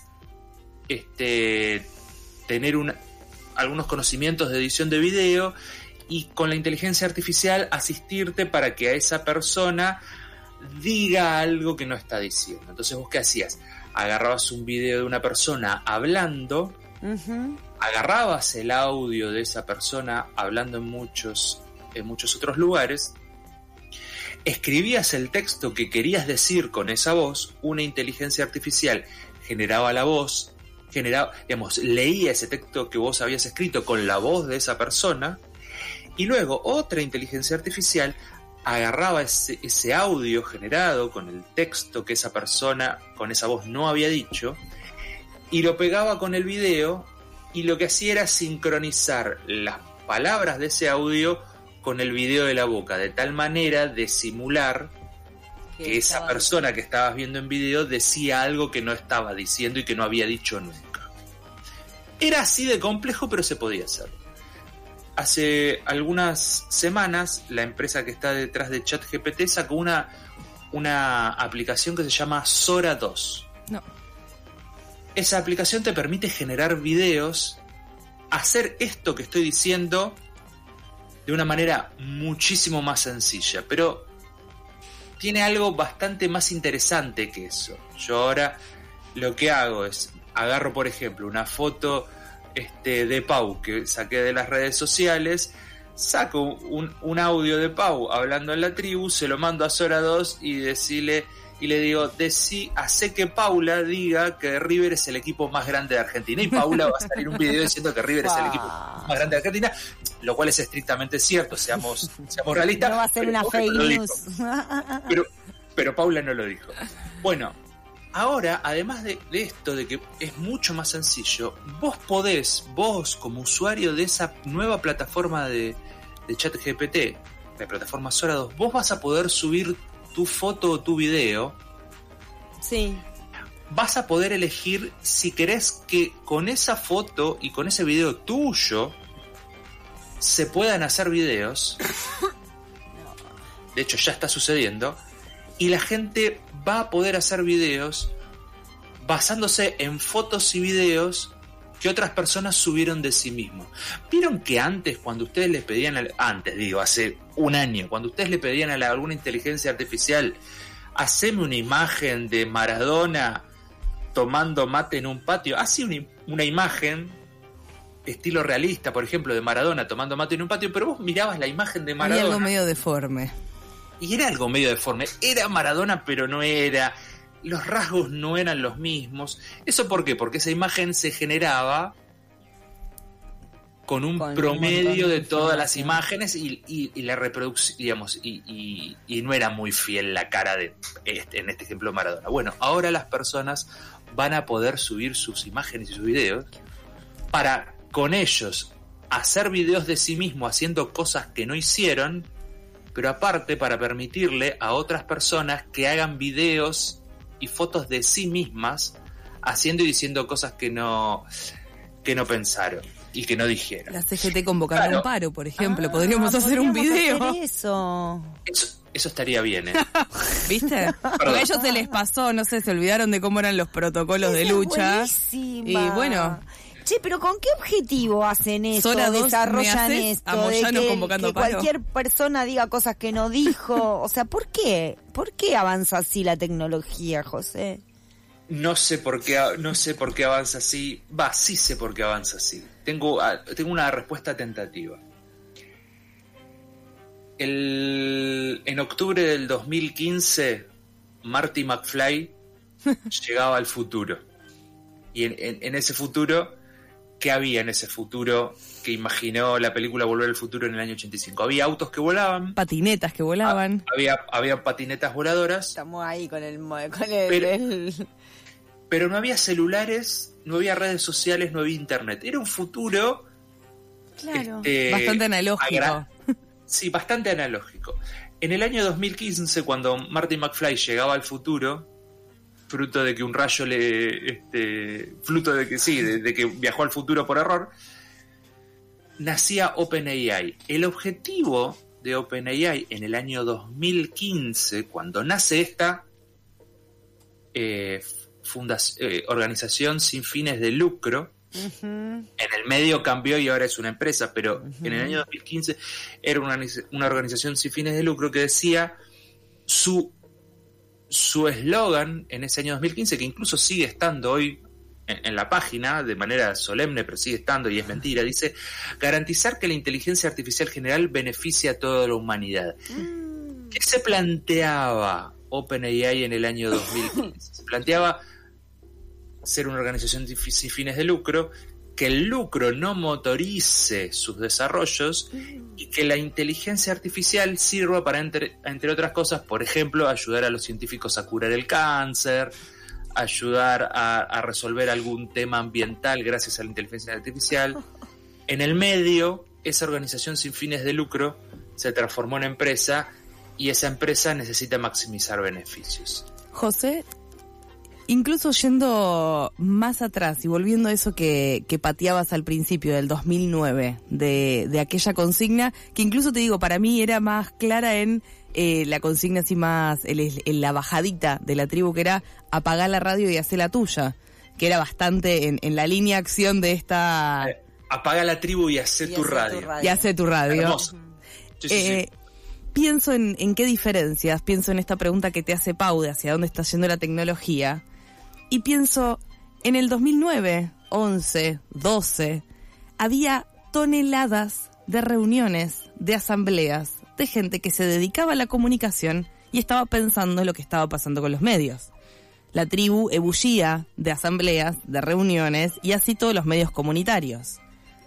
este, tener una, algunos conocimientos de edición de video y con la inteligencia artificial asistirte para que a esa persona diga algo que no está diciendo. Entonces, ¿vos qué hacías? Agarrabas un video de una persona hablando, uh-huh. agarrabas el audio de esa persona hablando en muchos, en muchos otros lugares, escribías el texto que querías decir con esa voz, una inteligencia artificial generaba la voz, generaba, digamos, leía ese texto que vos habías escrito con la voz de esa persona, y luego otra inteligencia artificial agarraba ese, ese audio generado con el texto que esa persona con esa voz no había dicho y lo pegaba con el video, y lo que hacía era sincronizar las palabras de ese audio con el video de la boca, de tal manera de simular que esa persona que estabas viendo en video decía algo que no estaba diciendo y que no había dicho nunca. Era así de complejo, pero se podía hacer. Hace algunas semanas, la empresa que está detrás de ChatGPT sacó una, una aplicación que se llama Sora dos. No. Esa aplicación te permite generar videos, hacer esto que estoy diciendo de una manera muchísimo más sencilla, pero tiene algo bastante más interesante que eso. Yo ahora lo que hago es, agarro por ejemplo una foto Este, de Pau que saqué de las redes sociales, saco un, un audio de Pau hablando en la tribu, se lo mando a Sora dos y decirle, y le digo, decí, hace que Paula diga que River es el equipo más grande de Argentina, y Paula va a salir un video diciendo que River es el equipo más grande de Argentina, lo cual es estrictamente cierto, seamos, seamos realistas. No va a ser una fake news. Pero, pero Paula no lo dijo. Bueno, ahora, además de, de esto, de que es mucho más sencillo, vos podés, vos como usuario de esa nueva plataforma de, de ChatGPT, la plataforma Sora dos, vos vas a poder subir tu foto o tu video. Sí. Vas a poder elegir si querés que con esa foto y con ese video tuyo se puedan hacer videos. De hecho, ya está sucediendo. Y la gente va a poder hacer videos basándose en fotos y videos que otras personas subieron de sí mismos. ¿Vieron que antes, cuando ustedes les pedían, a, antes digo, hace un año, cuando ustedes le pedían a la, alguna inteligencia artificial, haceme una imagen de Maradona tomando mate en un patio, hacía una, una imagen estilo realista, por ejemplo, de Maradona tomando mate en un patio, pero vos mirabas la imagen de Maradona. Hay algo medio deforme. Y era algo medio deforme. Era Maradona, pero no era. Los rasgos no eran los mismos. ¿Eso por qué? Porque esa imagen se generaba con un con promedio un de, de todas las imágenes y, y, y la reproducción, digamos, y, y, y no era muy fiel la cara de, este, en este ejemplo, Maradona. Bueno, ahora las personas van a poder subir sus imágenes y sus videos para, con ellos, hacer videos de sí mismos haciendo cosas que no hicieron, pero aparte para permitirle a otras personas que hagan videos y fotos de sí mismas haciendo y diciendo cosas que no, que no pensaron y que no dijeron. La C G T convocando Claro. un paro, por ejemplo. Ah, podríamos hacer un podríamos video. hacer eso. Eso, eso estaría bien, ¿eh? ¿Viste? Porque a ellos se les pasó, no sé, se olvidaron de cómo eran los protocolos de Esa es lucha. buenísima. Y bueno, Che, pero ¿con qué objetivo hacen esto? Zona dos, Desarrollan ¿me haces esto a de Moyano que, convocando que paro? cualquier persona diga cosas que no dijo. O sea, ¿por qué? ¿Por qué avanza así la tecnología, José? No sé por qué, no sé por qué avanza así. Va, sí sé por qué avanza así. Tengo, ah, tengo una respuesta tentativa. El, en octubre del dos mil quince, Marty McFly llegaba al futuro. Y en, en, en ese futuro, ¿qué había en ese futuro que imaginó la película Volver al Futuro en el año ochenta y cinco? Había autos que volaban. Patinetas que volaban. Había, había patinetas voladoras. Estamos ahí con el... Con el, Pero- el- Pero no había celulares, no había redes sociales, no había internet. Era un futuro... Claro. este, Bastante analógico. agra- Sí, bastante analógico. En el año dos mil quince, cuando Marty McFly llegaba al futuro, fruto de que un rayo le... Este, fruto de que sí, de, de que viajó al futuro por error, nacía OpenAI. El objetivo de OpenAI en el año dos mil quince, cuando nace esta eh, fundac- eh, organización sin fines de lucro, Ujú. en el medio cambió y ahora es una empresa, pero en el año dos mil quince era una, una organización sin fines de lucro que decía su su eslogan en ese año dos mil quince, que incluso sigue estando hoy en, en la página de manera solemne, pero sigue estando y es mentira, dice: garantizar que la inteligencia artificial general beneficie a toda la humanidad. ¿Qué se planteaba OpenAI en el año dos mil quince? Se planteaba ser una organización sin fines de lucro, que el lucro no motorice sus desarrollos y que la inteligencia artificial sirva para, entre, entre otras cosas, por ejemplo, ayudar a los científicos a curar el cáncer, ayudar a, a resolver algún tema ambiental gracias a la inteligencia artificial. En el medio, esa organización sin fines de lucro se transformó en empresa y esa empresa necesita maximizar beneficios. José, incluso yendo más atrás y volviendo a eso que, que pateabas al principio del dos mil nueve, de, de aquella consigna, que incluso te digo, para mí era más clara en eh, la consigna así más, el, el- la bajadita de la tribu, que era apagar la radio y hacer la tuya, que era bastante en, en la línea acción de esta... Apaga la tribu y hacé Y tu hacé tu radio. radio. Y hace tu radio. Hermoso. Sí, sí, Eh, sí. Pienso en, en qué diferencias, pienso en esta pregunta que te hace Pau de hacia dónde está yendo la tecnología, y pienso en el dos mil nueve, once, doce, había toneladas de reuniones, de asambleas, de gente que se dedicaba a la comunicación y estaba pensando en lo que estaba pasando con los medios. La tribu ebullía de asambleas, de reuniones y así todos los medios comunitarios.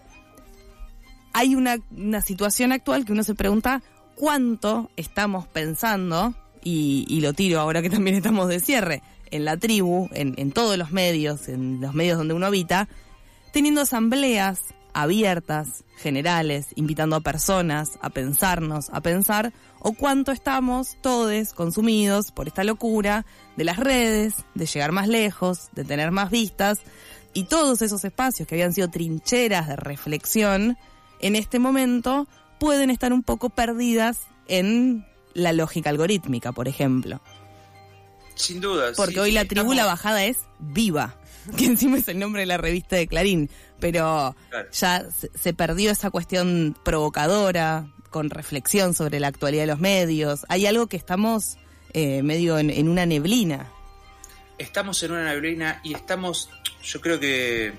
Hay una, una situación actual que uno se pregunta cuánto estamos pensando, y, y lo tiro ahora que también estamos de cierre, en la tribu, en, en todos los medios, en los medios donde uno habita, teniendo asambleas abiertas, generales, invitando a personas a pensarnos, a pensar, o cuánto estamos todos consumidos por esta locura de las redes, de llegar más lejos, de tener más vistas, y todos esos espacios que habían sido trincheras de reflexión, en este momento pueden estar un poco perdidas en la lógica algorítmica, por ejemplo. Sin duda. Porque sí, hoy sí, la tribu, estamos- la bajada es Viva, que encima es el nombre de la revista de Clarín, pero Claro. ya se, se perdió esa cuestión provocadora, con reflexión sobre la actualidad de los medios. Hay algo que estamos eh, medio en, en una neblina. Estamos en una neblina y estamos, yo creo que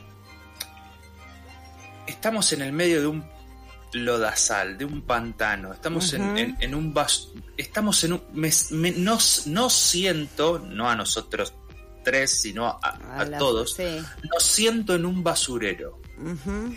estamos en el medio de un lodazal, de un pantano. Estamos en, Ujú. en- en un vas- estamos en un me- me- no, no siento, no a nosotros tres, sino a, a A la- todos, sí. nos siento en un basurero. Ujú.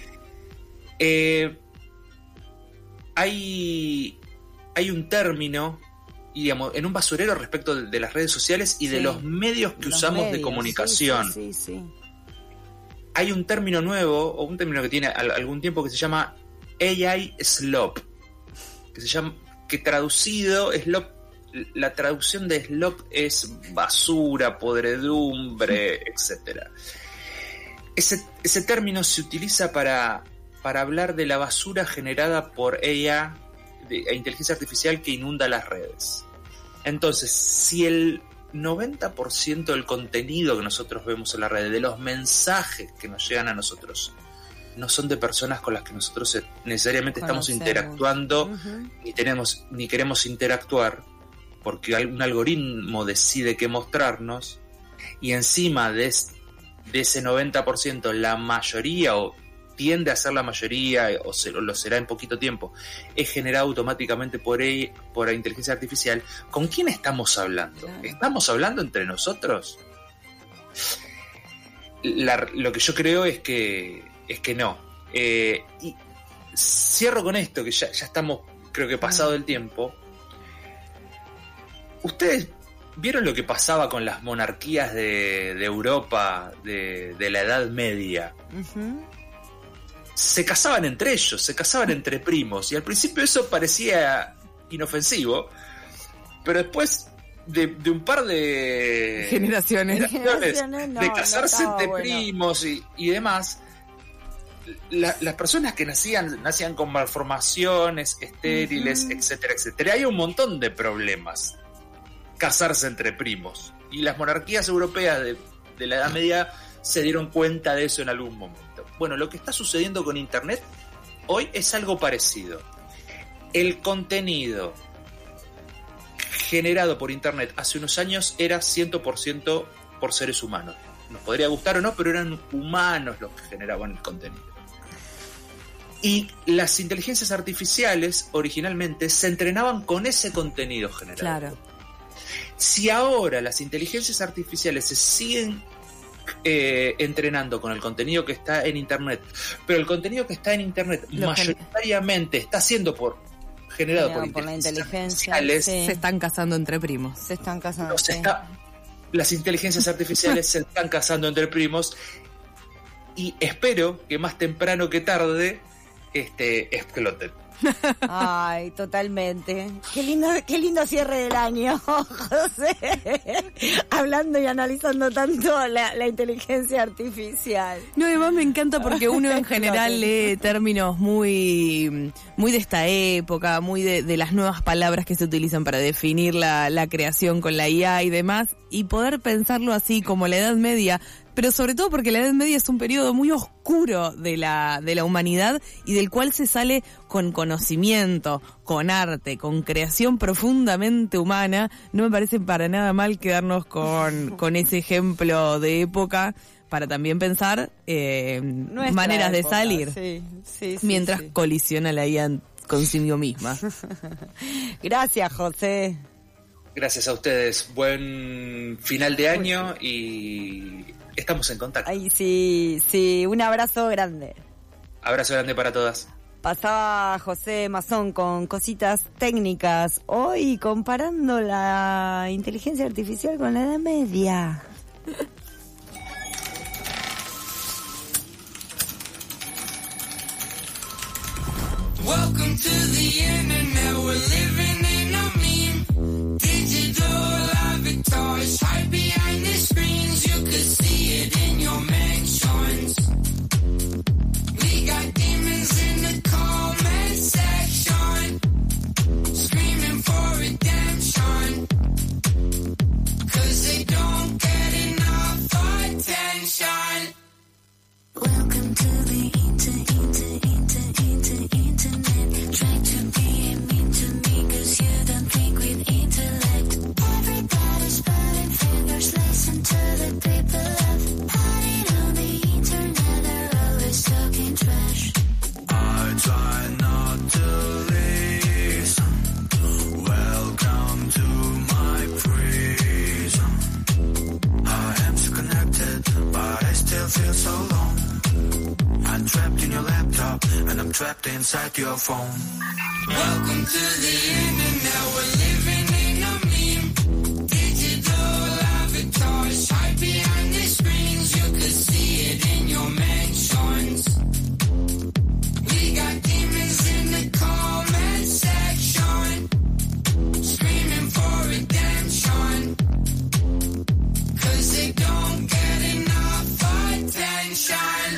Eh, hay, hay un término y, digamos, en un basurero respecto de, de las redes sociales y sí, de los medios que los usamos medios, de comunicación. Sí, sí, sí, sí. Hay un término nuevo, o un término que tiene algún tiempo, que se llama A I slop, que se llama, que traducido, slop, la traducción de slop es basura, podredumbre, etcétera. Ese, ese término se utiliza para, para hablar de la basura generada por A I, de inteligencia artificial, que inunda las redes. Entonces, si el noventa por ciento del contenido que nosotros vemos en la red, de los mensajes que nos llegan a nosotros, no son de personas con las que nosotros necesariamente estamos Conocemos. interactuando, uh-huh. ni tenemos, ni queremos interactuar, porque un algoritmo decide qué mostrarnos, y encima de, es, de ese noventa por ciento, la mayoría, o tiende a ser la mayoría, o, se, o lo será en poquito tiempo, es generado automáticamente por, e, por la inteligencia artificial. ¿Con quién estamos hablando? Claro. ¿Estamos hablando entre nosotros? La, lo que yo creo es que es que no. Eh, y cierro con esto, que ya, ya estamos, creo que pasado el tiempo. ¿Ustedes vieron lo que pasaba con las monarquías de, de Europa de, de la Edad Media? Uh-huh. Se casaban entre ellos, se casaban entre primos, y al principio eso parecía inofensivo, pero después de, de un par de generaciones, generaciones no, de casarse no entre bueno. primos y, y demás, la, las personas que nacían nacían con malformaciones estériles, uh-huh. etcétera, etcétera. Hay un montón de problemas casarse entre primos, y las monarquías europeas de, de la Edad Media se dieron cuenta de eso en algún momento. Bueno, lo que está sucediendo con Internet hoy es algo parecido. El contenido generado por Internet hace unos años era cien por ciento por seres humanos. Nos podría gustar o no, pero eran humanos los que generaban el contenido. Y las inteligencias artificiales originalmente se entrenaban con ese contenido generado. Claro. Si ahora las inteligencias artificiales se siguen Eh, entrenando con el contenido que está en Internet, pero el contenido que está en Internet Lo mayoritariamente gen- está siendo por generado Generado por, por la inteligencia artificiales, sí. Se están casando entre primos. Se están casando. Se está, las inteligencias artificiales se están casando entre primos, y espero que más temprano que tarde este, exploten. Ay, totalmente. Qué lindo, qué lindo cierre del año, José. Hablando y analizando tanto la, la inteligencia artificial. No, además me encanta porque uno en general lee términos muy, muy de esta época, muy de, de las nuevas palabras que se utilizan para definir la, la creación con la I A y demás, y poder pensarlo así como la Edad Media. Pero sobre todo porque la Edad Media es un periodo muy oscuro de la, de la humanidad, y del cual se sale con conocimiento, con arte, con creación profundamente humana. No me parece para nada mal quedarnos con, con ese ejemplo de época, para también pensar eh, maneras época, de salir sí, sí, sí, mientras sí. colisiona la I A consigo misma. Gracias, José. Gracias a ustedes. Buen final de año y estamos en contacto. Ay, sí, sí. Un abrazo grande. Abrazo grande para todas. Pasaba José Mazón con cositas técnicas. Hoy comparando la inteligencia artificial con la Edad Media. Welcome to the internet, we're living in a meme. Digital avatars hide behind the screens, you could see it in your mentions. We got demons in the comment section, screaming for redemption, cause they don't get enough attention. Welcome to the inter, inter, inter, inter, internet. Try to be mean to me cause you don't think with intellect. Everybody's putting fingers, listen to the people love. Hiding on the internet, they're always talking trash. I try not to listen. Welcome to my prison. I am so connected, but I still feel so alone. I'm trapped in your laptop, and I'm trapped inside your phone. Welcome to the internet, we're living in a avatars hide behind the screens. You could see it in your mentions. We got demons in the comment section, screaming for redemption, 'cause they don't get enough attention.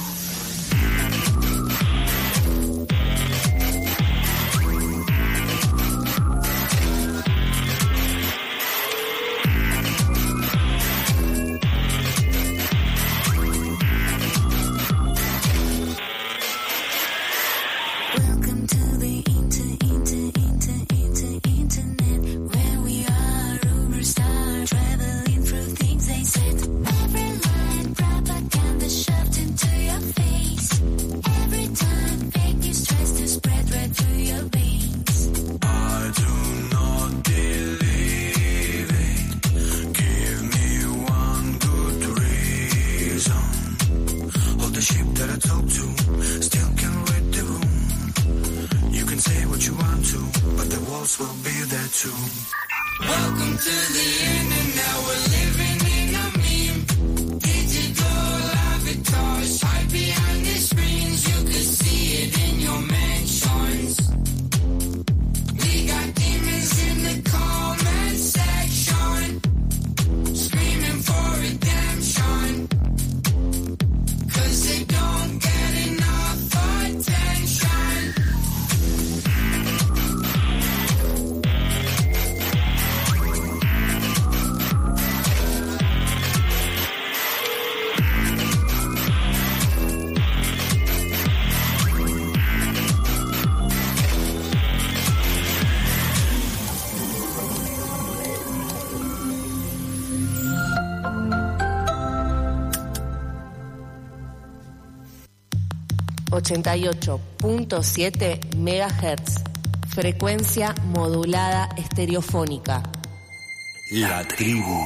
Welcome to the internet, we're living in a meme. Digital avatars hide behind the screens. You could see it in your mentions. We got demons in the comment section, screaming for redemption, 'cause they don't get enough attention. ochenta y ocho punto siete megahertz, frecuencia modulada estereofónica. La tribu.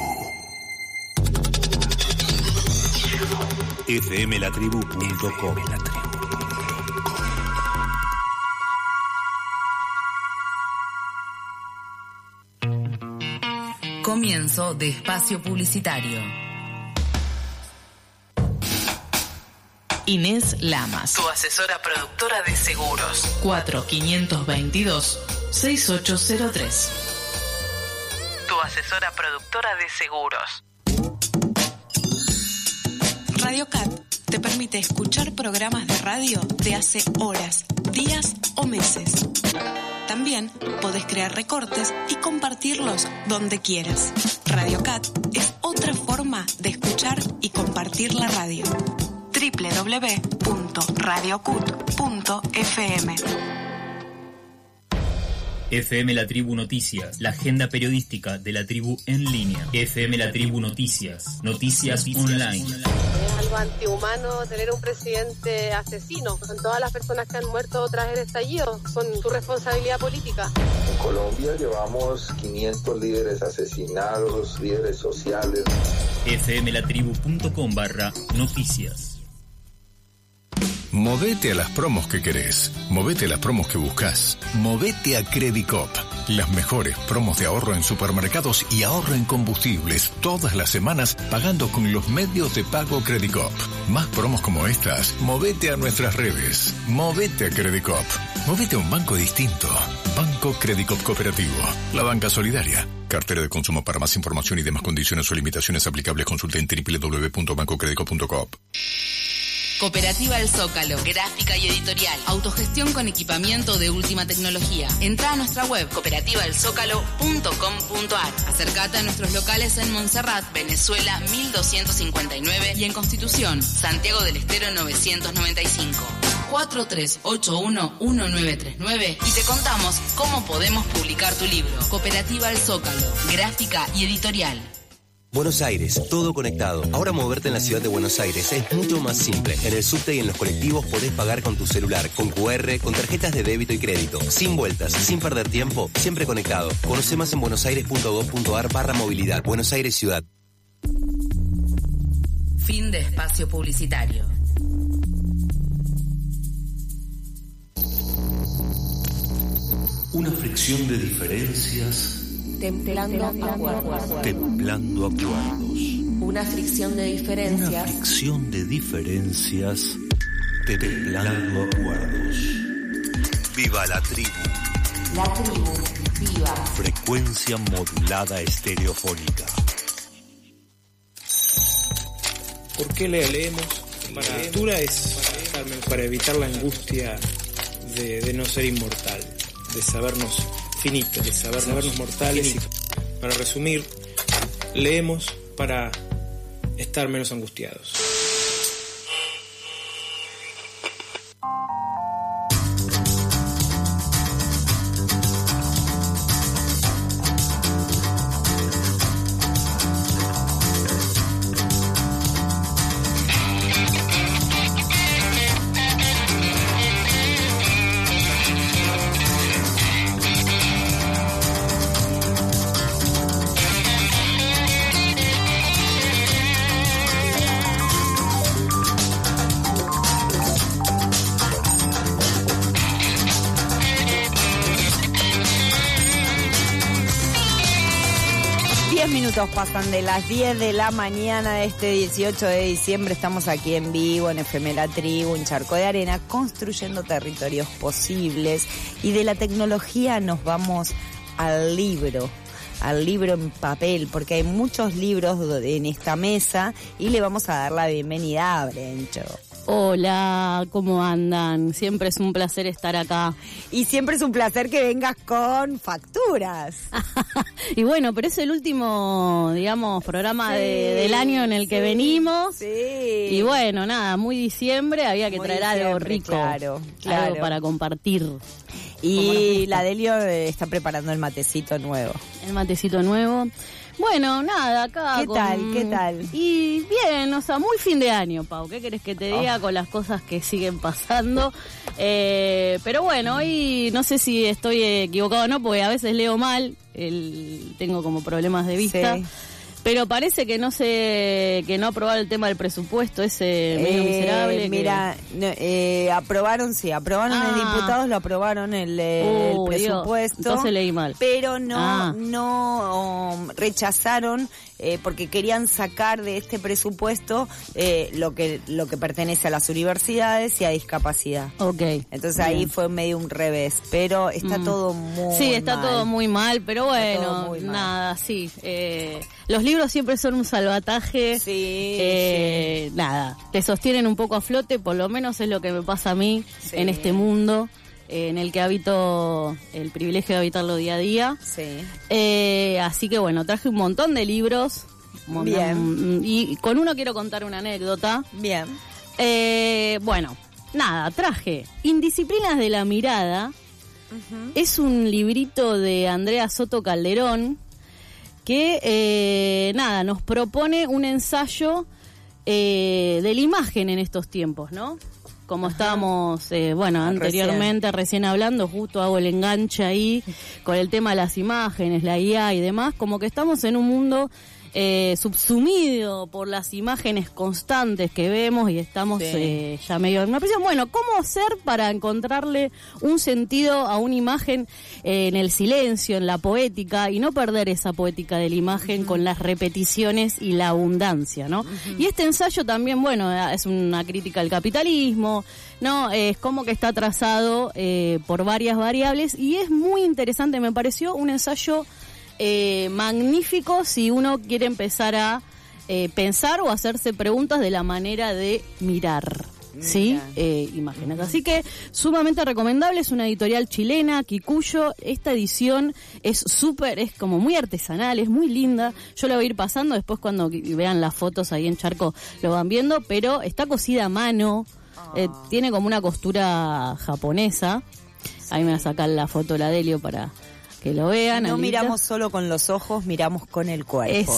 F M la tribu punto com. Comienzo de espacio publicitario. Inés Lamas, tu asesora productora de seguros. cuatro quinientos veintidós sesenta y ocho cero tres. Tu asesora productora de seguros. Radio Cat te permite escuchar programas de radio de hace horas, días o meses. También podés crear recortes y compartirlos donde quieras. Radio Cat es otra forma de escuchar y compartir la radio. doble u doble u doble u punto radio cut punto f m. F M La Tribu Noticias, la agenda periodística de la tribu en línea. F M La Tribu Noticias, noticias, noticias online. Es algo antihumano tener un presidente asesino. Con todas las personas que han muerto tras el estallido, con su responsabilidad política. En Colombia llevamos quinientos líderes asesinados, líderes sociales. F M la tribu punto com barra noticias. Movete a las promos que querés. Movete a las promos que buscas. Movete a Credicop. Las mejores promos de ahorro en supermercados y ahorro en combustibles todas las semanas pagando con los medios de pago Credicop. Más promos como estas. Movete a nuestras redes. Movete a Credicop. Movete a un banco distinto. Banco Credicop Cooperativo. La banca solidaria. Cartera de consumo. Para más información y demás condiciones o limitaciones aplicables consulte en doble u doble u doble u punto banco credicop punto com. Cooperativa El Zócalo, gráfica y editorial, autogestión con equipamiento de última tecnología. Entra a nuestra web cooperativa el zócalo punto com punto a r. Acércate a nuestros locales en Montserrat, Venezuela mil doscientos cincuenta y nueve y en Constitución, Santiago del Estero novecientos noventa y cinco. cuatro tres ocho uno uno nueve tres nueve y te contamos cómo podemos publicar tu libro. Cooperativa El Zócalo, gráfica y editorial. Buenos Aires, todo conectado. Ahora moverte en la ciudad de Buenos Aires es mucho más simple. En el subte y en los colectivos podés pagar con tu celular, con cu erre, con tarjetas de débito y crédito. Sin vueltas, sin perder tiempo, siempre conectado. Conoce más en buenosaires punto gov punto a r barra movilidad. Buenos Aires Ciudad. Fin de espacio publicitario. Una fricción de diferencias Templando acuerdos. Templando acuerdos. Una fricción de Una diferencias. fricción de diferencias. Templando acuerdos. Viva la tribu. La tribu, viva. Frecuencia modulada estereofónica. ¿Por qué le leemos? Para la lectura es para evitar la angustia de, de no ser inmortal, de sabernos finitos, de saber, sabernos mortales. Y, para resumir, leemos para estar menos angustiados. Pasan de las diez de la mañana de este dieciocho de diciembre. Estamos aquí en vivo en F M La Tribu, en Charco de Arena, construyendo territorios posibles. Y de la tecnología nos vamos al libro, al libro en papel, porque hay muchos libros en esta mesa y le vamos a dar la bienvenida a Brencho. Hola, ¿cómo andan? Siempre es un placer estar acá. Y siempre es un placer que vengas con facturas. Y bueno, pero es el último, digamos, programa sí, de, del año en el que sí, venimos. Sí. Y bueno, nada, muy diciembre, había que muy traer diciembre, algo rico. Claro, claro. Algo para compartir. Y la Delio está preparando el matecito nuevo. El matecito nuevo. Bueno, nada, acá ¿Qué con... tal? ¿Qué tal? Y bien, o sea, muy fin de año, Pau. ¿Qué querés que te diga oh. con las cosas que siguen pasando? Eh, pero bueno, hoy no sé si estoy equivocado o no, porque a veces leo mal, el... tengo como problemas de vista. Sí. Pero parece que no se que no aprobaron el tema del presupuesto ese medio eh, miserable. Mira, que... no, eh, aprobaron, sí, aprobaron ah. el diputados, lo aprobaron el, el uh, presupuesto. Dios, entonces leí mal. Pero no, ah. no um, rechazaron eh, porque querían sacar de este presupuesto eh, lo que lo que pertenece a las universidades y a discapacidad. Okay. Entonces Bien. ahí fue medio un revés, pero está mm. todo muy Sí, está mal. todo muy mal, pero bueno, muy nada, mal. sí. Eh, los libros siempre son un salvataje. Sí, eh, sí. Nada, te sostienen un poco a flote, por lo menos es lo que me pasa a mí sí. en este mundo eh, en el que habito, el privilegio de habitarlo día a día. Sí. Eh, así que bueno, traje un montón de libros. Montón, Bien. Y con uno quiero contar una anécdota. Bien. Eh, bueno, nada, traje Indisciplinas de la mirada. Uh-huh. Es un librito de Andrea Soto Calderón que, eh, nada, nos propone un ensayo eh, de la imagen en estos tiempos, ¿no? Como Ajá. estábamos, eh, bueno, anteriormente, recién. recién hablando, justo hago el enganche ahí con el tema de las imágenes, la I A y demás, como que estamos en un mundo eh, subsumido por las imágenes constantes que vemos y estamos sí. eh, ya medio en una presión. Bueno, ¿cómo hacer para encontrarle un sentido a una imagen eh, en el silencio, en la poética, y no perder esa poética de la imagen uh-huh. con las repeticiones y la abundancia, ¿no? Uh-huh. Y este ensayo también, bueno, es una crítica al capitalismo, ¿no? Es como que está trazado eh, por varias variables y es muy interesante, me pareció un ensayo Eh, magnífico si uno quiere empezar a eh, pensar o hacerse preguntas de la manera de mirar, ¿sí? Eh, imágenes. Así que sumamente recomendable, es una editorial chilena, Kikuyo. Esta edición es súper, es como muy artesanal, es muy linda. Yo la voy a ir pasando, después cuando vean las fotos ahí en Charco lo van viendo, pero está cosida a mano, eh, tiene como una costura japonesa. Ahí me va a sacar la foto la Delio para que lo vean. No Alita. miramos solo con los ojos, miramos con el cuerpo. Exactamente.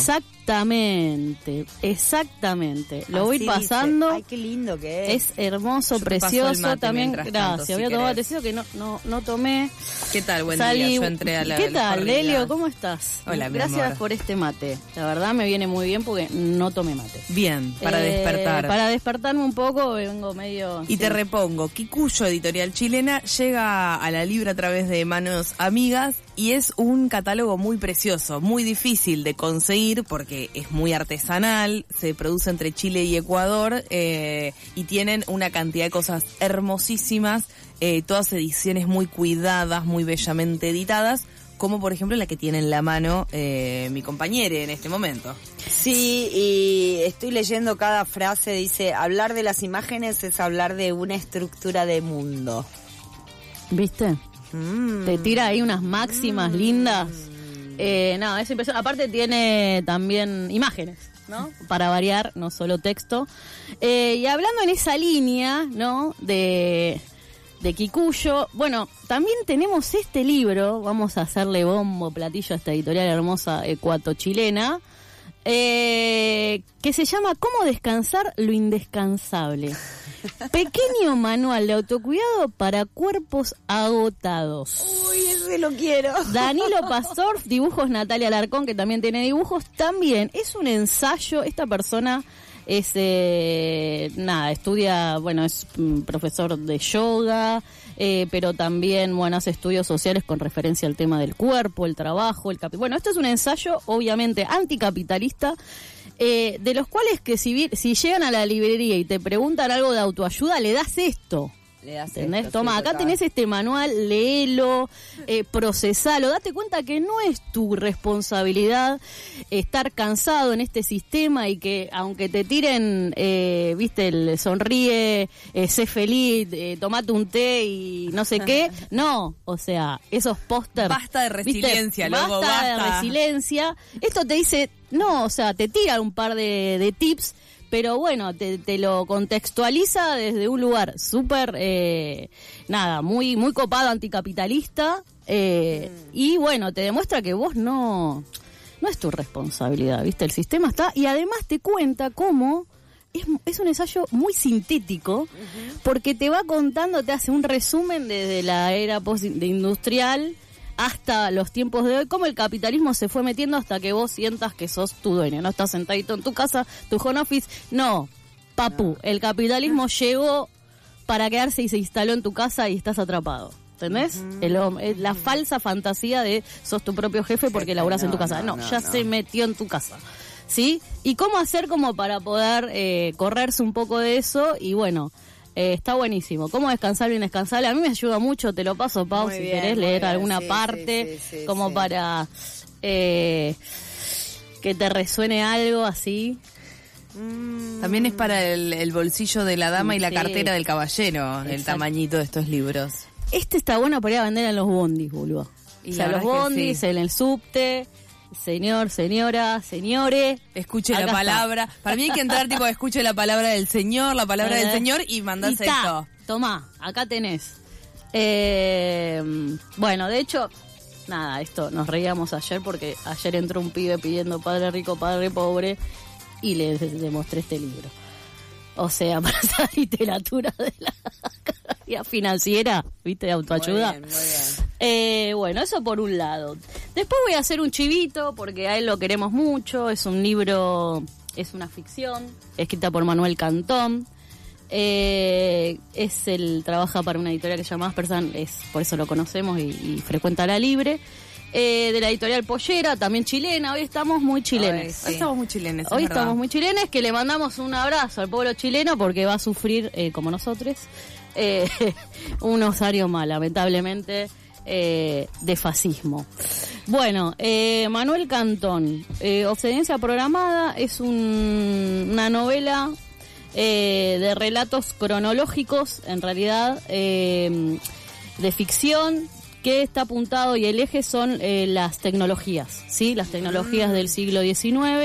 Exactamente, exactamente. Lo Así voy dice. pasando. Ay, qué lindo que es. Es hermoso, Yo te paso precioso el mate también. mientras Gracias, tanto, si voy a tomar querés. tecito que no, no, no tomé. ¿Qué tal? Buen Salí- día. Yo entré a la ¿Qué la tal, corrida. Lelio? ¿Cómo estás? Hola, mi Gracias amor. por este mate. La verdad me viene muy bien porque no tomé mate. Bien, para Eh, despertar. Para despertarme un poco, vengo medio... Y te sí. repongo, Kikuyo, editorial chilena, llega a la Libra a través de Manos Amigas y es un catálogo muy precioso, muy difícil de conseguir porque es muy artesanal, se produce entre Chile y Ecuador eh, y tienen una cantidad de cosas hermosísimas, eh, todas ediciones muy cuidadas, muy bellamente editadas, como por ejemplo la que tiene en la mano eh, mi compañera en este momento. Sí, y estoy leyendo cada frase, dice, hablar de las imágenes es hablar de una estructura de mundo. ¿Viste? Mm. Te tira ahí unas máximas lindas. Eh, no, es impresionante. Aparte tiene también imágenes, ¿no? Para variar, no solo texto. Eh, y hablando en esa línea, ¿no? De, de Kikuyo, bueno, también tenemos este libro, vamos a hacerle bombo, platillo a esta editorial hermosa ecuato-chilena, eh, que se llama ¿Cómo descansar lo indescansable? Pequeño manual de autocuidado para cuerpos agotados. Uy, ese lo quiero. Danilo Pastor, dibujos Natalia Alarcón, que también tiene dibujos. También es un ensayo. Esta persona es, eh, nada, estudia, bueno, es mm, profesor de yoga, eh, pero también, bueno, hace estudios sociales con referencia al tema del cuerpo, el trabajo, el capital. Bueno, esto es un ensayo, obviamente, anticapitalista, eh, de los cuales que si, vi- si llegan a la librería y te preguntan algo de autoayuda, le das esto. Le das ¿Entendés? esto, Toma, sí, acá total. tenés este manual, léelo, eh, procesalo, date cuenta que no es tu responsabilidad estar cansado en este sistema y que aunque te tiren, eh, viste, el sonríe, eh, sé feliz, eh, tomate un té y no sé qué, no, o sea, esos pósters. Basta de resiliencia, ¿viste? loco, basta. basta. de resiliencia. Esto te dice, no, o sea, te tira un par de, de tips, pero bueno, te, te lo contextualiza desde un lugar súper, eh, nada, muy muy copado, anticapitalista, eh, Mm. y bueno, te demuestra que vos no, no es tu responsabilidad, ¿viste? El sistema está, y además te cuenta cómo es, es un ensayo muy sintético, porque te va contando, te hace un resumen desde la era postindustrial hasta los tiempos de hoy, cómo el capitalismo se fue metiendo hasta que vos sientas que sos tu dueño, no estás sentadito en tu casa, tu home office, no, papu, el capitalismo llegó para quedarse y se instaló en tu casa y estás atrapado, ¿entendés? El hom- eh, la falsa fantasía de sos tu propio jefe porque laburás en tu casa, no, no, ya no. se metió en tu casa, ¿sí? Y cómo hacer como para poder eh, correrse un poco de eso y bueno, Eh, está buenísimo. ¿Cómo descansar bien descansable? A mí me ayuda mucho, te lo paso, Pau, Muy si bien, querés muy leer bien, alguna sí, parte, sí, sí, como sí. para eh, que te resuene algo así. También es para el, el bolsillo de la dama y la Sí. cartera del caballero, el Exacto. tamañito de estos libros. Este está bueno para ir a vender en los bondis, boludo. Y o sea, la los verdad es que bondis, sí. en el subte, señor, señora, señore. Escuche Acá la está. palabra. Para mí hay que entrar tipo, escuche la palabra del señor, la palabra del Eh, señor y mandás y ta, esto. Tomá, acá tenés. Eh, bueno, de hecho, nada, esto nos reíamos ayer porque ayer entró un pibe pidiendo padre rico, padre pobre y le demostré este libro. O sea, para esa literatura de la carrera financiera, ¿viste? De autoayuda. Muy bien, muy bien. Eh, bueno, eso por un lado. Después voy a hacer un chivito porque a él lo queremos mucho. Es un libro, es una ficción escrita por Manuel Cantón. Eh, es el trabaja para una editorial que se llama Aspersan, es por eso lo conocemos y, y frecuenta la libre. Eh, de la editorial Pollera, también chilena. Hoy estamos muy chilenes. Hoy estamos muy chilenes, Hoy es verdad. estamos muy chilenes, que le mandamos un abrazo al pueblo chileno porque va a sufrir, eh, como nosotros, eh, un osario más, lamentablemente, eh, de fascismo. Bueno, eh, Manuel Cantón, eh, Obsediencia Programada, es un- una novela eh, de relatos cronológicos, en realidad, eh, de ficción, que está apuntado y el eje son eh, las tecnologías, ¿sí? Las tecnologías del siglo diecinueve,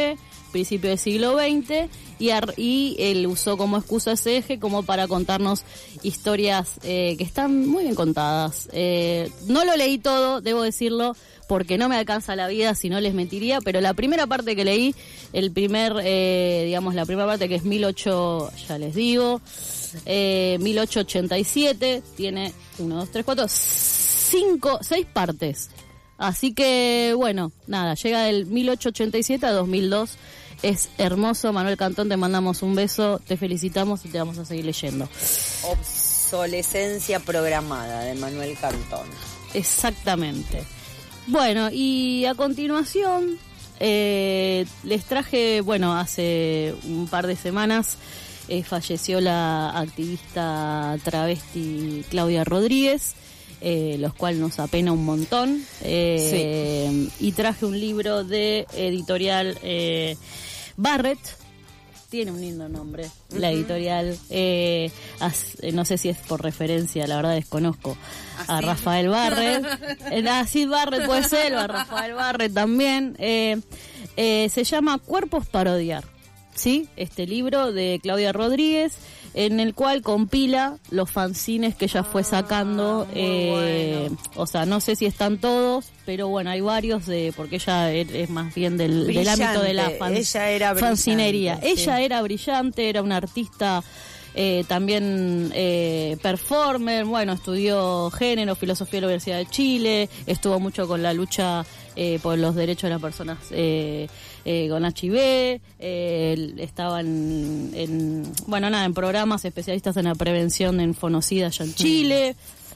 principios del siglo veinte, y, ar- y él usó como excusa ese eje como para contarnos historias eh, que están muy bien contadas. Eh, no lo leí todo, debo decirlo, porque no me alcanza la vida, si no les mentiría, pero la primera parte que leí, el primer, eh, digamos, la primera parte que es mil ocho, ya les digo, eh, mil ochocientos ochenta y siete, tiene uno, dos, tres, cuatro, cinco, seis partes. Así que, bueno, nada, llega del mil ochocientos ochenta y siete a dos mil dos. Es hermoso. Manuel Cantón, te mandamos un beso, te felicitamos y te vamos a seguir leyendo. Obsolescencia programada de Manuel Cantón. Exactamente. Bueno, y a continuación eh, les traje, bueno, hace un par de semanas eh, falleció la activista travesti Claudia Rodríguez. Eh, los cuales nos apena un montón, eh, sí. Y traje un libro de editorial eh, Barrett, tiene un lindo nombre, uh-huh. La editorial, eh, as, eh, no sé si es por referencia, la verdad desconozco, ¿así? A Rafael Barrett, eh, así Barrett puede ser, o a Rafael Barrett también, eh, eh, se llama Cuerpos para odiar, ¿sí? Este libro de Claudia Rodríguez, en el cual compila los fanzines que ella fue sacando, ah, eh, bueno. O sea, no sé si están todos, pero bueno, hay varios, de porque ella es más bien del, del ámbito de la fan, ella era fanzinería. Sí. Ella era brillante, era una artista eh, también eh, performer, bueno, estudió género, filosofía en la Universidad de Chile, estuvo mucho con la lucha eh, por los derechos de las personas eh, eh, con H I V, eh, estaba en, en, bueno, nada, en programas especialistas en la prevención de fonocida allá en Chile.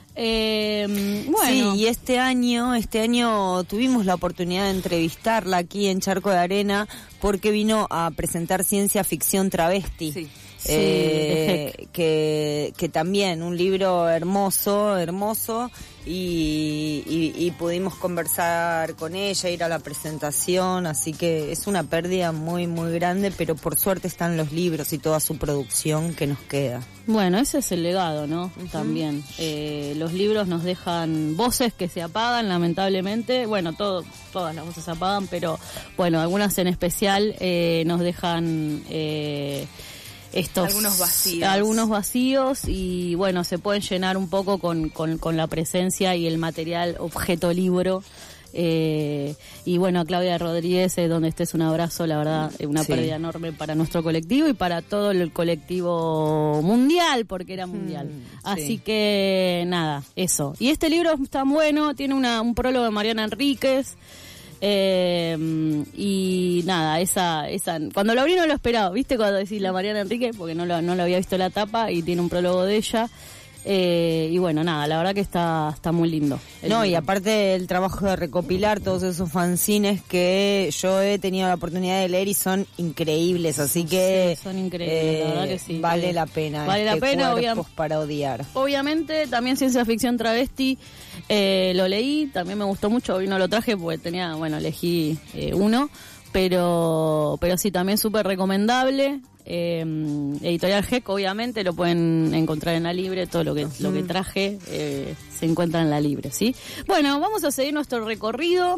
Eh, bueno. Sí, y este año, este año tuvimos la oportunidad de entrevistarla aquí en Charco de Arena porque vino a presentar Ciencia Ficción Travesti. Sí. Eh, sí, que, que también un libro hermoso, hermoso y, y, y pudimos conversar con ella, ir a la presentación, así que es una pérdida muy muy grande, pero por suerte están los libros y toda su producción que nos queda. Bueno, ese es el legado, ¿no? Uh-huh. También eh, los libros nos dejan voces que se apagan, lamentablemente. Bueno, todo, todas las voces se apagan, pero bueno, algunas en especial eh, nos dejan eh, estos algunos vacíos algunos vacíos y bueno, se pueden llenar un poco con, con, con la presencia y el material objeto libro. Eh, y bueno, a Claudia Rodríguez, eh, donde estés, un abrazo, la verdad, una sí. pérdida enorme para nuestro colectivo y para todo el colectivo mundial, porque era mundial. Mm, Así sí. que nada, eso. Y este libro está bueno, tiene una, un prólogo de Mariana Enríquez. Eh, y nada, esa, esa, cuando lo abrí no lo esperaba, ¿viste? Cuando decís la Mariana Enrique, porque no lo, no lo había visto la tapa y tiene un prólogo de ella. Eh, y bueno, nada, la verdad que está, está muy lindo. No, libro. Y aparte el trabajo de recopilar todos esos fanzines que yo he tenido la oportunidad de leer y son increíbles, así que sí, son increíbles, eh, la verdad que sí. Vale la pena. Vale este la pena, Cuerpos para odiar. Obviamente, también Ciencia Ficción Travesti, eh, lo leí, también me gustó mucho, hoy no lo traje porque tenía, bueno, elegí eh, uno, pero, pero sí, también súper recomendable. Eh, Editorial G E C, obviamente lo pueden encontrar en la Libre, todo lo que lo que traje eh, se encuentra en la Libre, ¿sí? Bueno, vamos a seguir nuestro recorrido.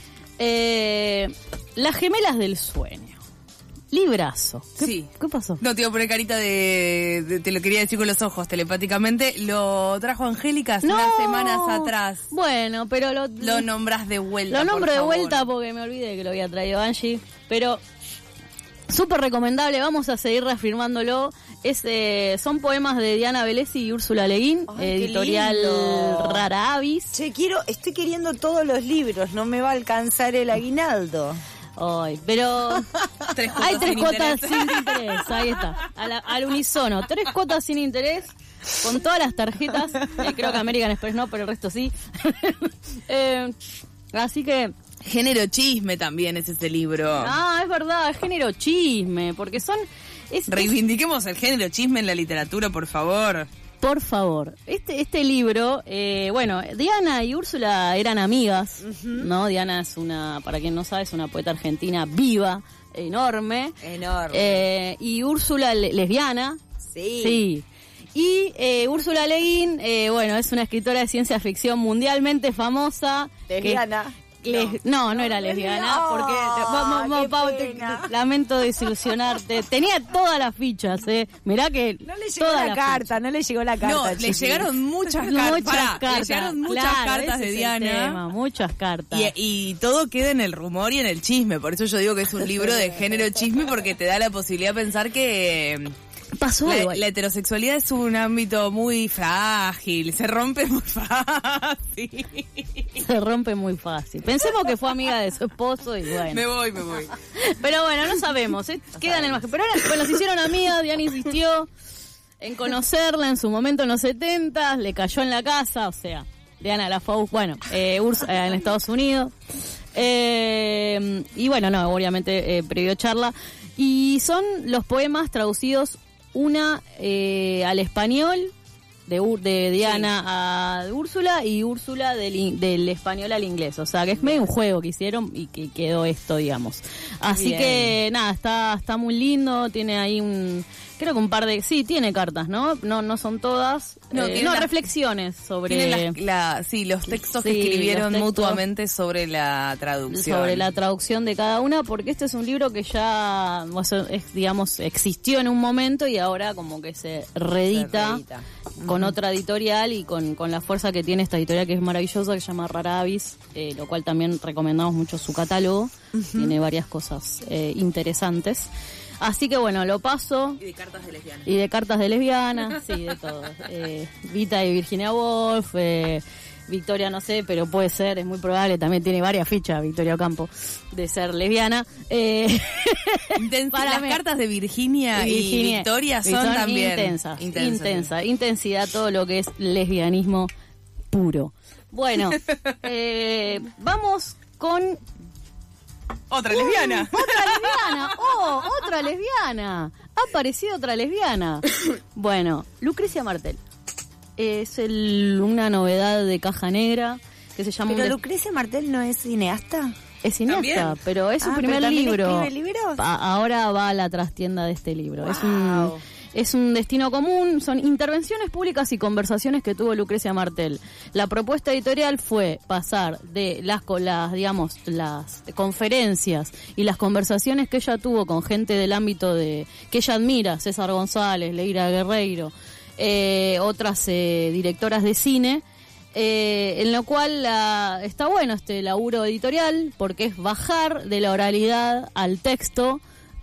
eh, Las Gemelas del Sueño, librazo. ¿Qué, sí. ¿Qué pasó? No, te iba a poner carita de, de, te lo quería decir con los ojos telepáticamente. Lo trajo Angélica hace no. unas semanas atrás. Bueno, pero lo, lo nombrás de vuelta. Lo nombro por de favor. vuelta porque me olvidé que lo había traído Angie, pero súper recomendable, vamos a seguir reafirmándolo. Es, eh, son poemas de Diana Velesi y Úrsula Leguín, Ay, editorial Rara Avis. Che, quiero, estoy queriendo todos los libros, no me va a alcanzar el aguinaldo. Ay, pero tres hay tres sin cuotas interés. sin interés, ahí está, a la, al unísono, tres cuotas sin interés, con todas las tarjetas, eh, creo que American Express no, pero el resto sí. eh, así que... Género chisme también es ese libro. Ah, es verdad, es género chisme, porque son... Es, Reivindiquemos el género chisme en la literatura, por favor. Por favor. Este este libro, eh, bueno, Diana y Úrsula eran amigas, uh-huh. ¿no? Diana es una, para quien no sabe, es una poeta argentina viva, enorme. Enorme. Eh, y Úrsula le, lesbiana. Sí. Sí. Y eh, Úrsula Leguín, eh, bueno, es una escritora de ciencia ficción mundialmente famosa. Lesbiana. Les- no, no era lesbiana, Oh, porque vamos, vamos, qué Pau, te- pena. te- lamento desilusionarte. Tenía todas las fichas, eh. Mirá que No le llegó todas la las carta, no le llegó la carta. No, le chiquis. llegaron muchas fichas. cartas. Muchas Pará, cartas. Le llegaron muchas Claro, cartas ese de es el Diana. tema, muchas cartas. Y, y todo queda en el rumor y en el chisme. Por eso yo digo que es un libro de género chisme, porque te da la posibilidad de pensar que pasó la, algo ahí. la heterosexualidad es un ámbito muy frágil, se rompe muy fácil. Se rompe muy fácil. Pensemos que fue amiga de su esposo y bueno. Me voy, me voy. Pero bueno, no sabemos, ¿eh? Queda en el margen. Pero ahora, bueno, se hicieron amigas, Diana insistió en conocerla en su momento en los setenta, le cayó en la casa, o sea, Diana la fue, a bus- bueno, eh, Urs- eh, en Estados Unidos. Eh, y bueno, no, obviamente eh, previo charla. Y son los poemas traducidos una eh, al español, de, Ur- de Diana a Úrsula, y Úrsula del, in- del español al inglés. O sea, que es medio un juego que hicieron y que quedó esto, digamos. Así Bien. que, nada, está está muy lindo, tiene ahí un... Creo que un par de... Sí, tiene cartas, ¿no? No no son todas. No, No, tiene no las- reflexiones sobre... Tienen las- la- sí, los textos que Sí, escribieron los textos. mutuamente sobre la traducción. sobre la traducción de cada una, porque este es un libro que ya, o sea, es, digamos, existió en un momento y ahora como que se reedita, Se reedita. con Ujú. otra editorial y con, con la fuerza que tiene esta editorial que es maravillosa, que se llama Rara Avis, eh, lo cual también recomendamos mucho su catálogo. Tiene varias cosas eh, interesantes. Así que bueno, lo paso. Y de cartas de lesbianas. Y de cartas de lesbianas, sí, de todo. Eh, Vita y Virginia Woolf, eh, Victoria no sé, pero puede ser, es muy probable, también tiene varias fichas Victoria Ocampo de ser lesbiana. Eh, Inten- para las mí- cartas de Virginia y, Virginia- Victoria son, son también intensas, intensas. intensa, intensidad, todo lo que es lesbianismo puro. Bueno, eh, vamos con Otra lesbiana. otra lesbiana, oh, otra lesbiana. Ha aparecido otra lesbiana. Bueno, Lucrecia Martel. Es el, una novedad de caja negra que se llama... ¿Pero un des- Lucrecia Martel no es cineasta? Es cineasta, ¿También? pero es su Ah, primer ¿pero también libro. escribe libros? A- ahora va a la trastienda de este libro. Es un Wow. es un destino común, son intervenciones públicas y conversaciones que tuvo Lucrecia Martel. La propuesta editorial fue pasar de las co- las digamos las conferencias y las conversaciones que ella tuvo con gente del ámbito de que ella admira, César González, Leira Guerreiro, eh, otras eh, directoras de cine. Eh, en lo cual la, está bueno este laburo editorial porque es bajar de la oralidad al texto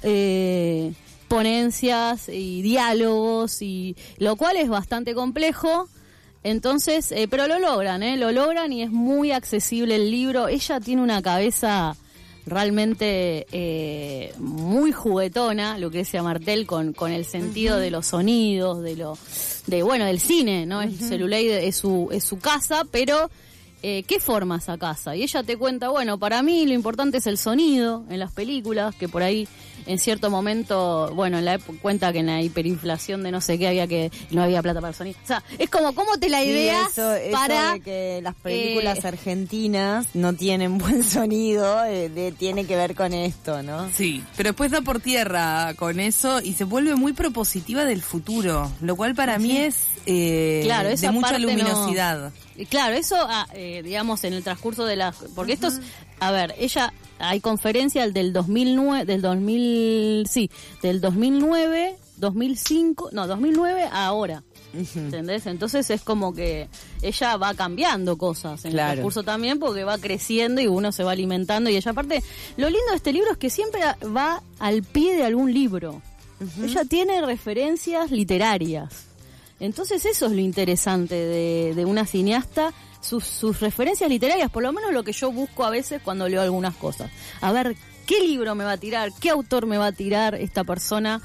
eh, ponencias y diálogos, y lo cual es bastante complejo. Entonces, eh, pero lo logran, ¿eh? Lo logran y es muy accesible el libro. Ella tiene una cabeza realmente eh, muy juguetona, Lucrecia Martel, con, con el sentido Ujú. de los sonidos, de lo de bueno, del cine, ¿no? El Celuloide es su, es su casa, pero eh, ¿qué forma esa casa? Y ella te cuenta, bueno, para mí lo importante es el sonido en las películas, que por ahí en cierto momento, bueno, en la época cuenta que en la hiperinflación de no sé qué había que no había plata para el sonido. O sea, es como cómo te la Sí, ideas eso, eso para de que las películas eh, argentinas no tienen buen sonido, eh, de- tiene que ver con esto, ¿no? Sí, pero después da por tierra con eso y se vuelve muy propositiva del futuro, lo cual para mí es eh, Claro, de esa mucha parte no- luminosidad. Y Claro, eso, ah, eh, digamos, en el transcurso de las... Porque esto es... A ver, ella... Hay conferencia del dos mil nueve... Del dos mil... Sí, del dos mil nueve, dos mil cinco... No, dos mil nueve a ahora. ¿Entendés? Entonces es como que ella va cambiando cosas en Claro. el transcurso también porque va creciendo y uno se va alimentando. Y ella aparte... Lo lindo de este libro es que siempre va al pie de algún libro. Ella tiene referencias literarias. Entonces eso es lo interesante de, de una cineasta, sus, sus referencias literarias, por lo menos lo que yo busco a veces cuando leo algunas cosas. A ver, ¿qué libro me va a tirar? ¿Qué autor me va a tirar esta persona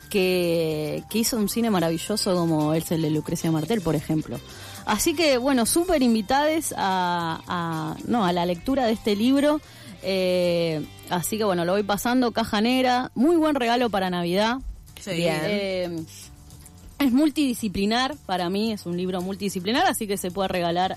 que, que hizo un cine maravilloso como es el de Lucrecia Martel, por ejemplo? Así que, bueno, súper invitades a, a, no, a la lectura de este libro. Eh, así que, bueno, lo voy pasando, caja negra, muy buen regalo para Navidad. Sí. Bien. Eh, es multidisciplinar, para mí es un libro multidisciplinar, así que se puede regalar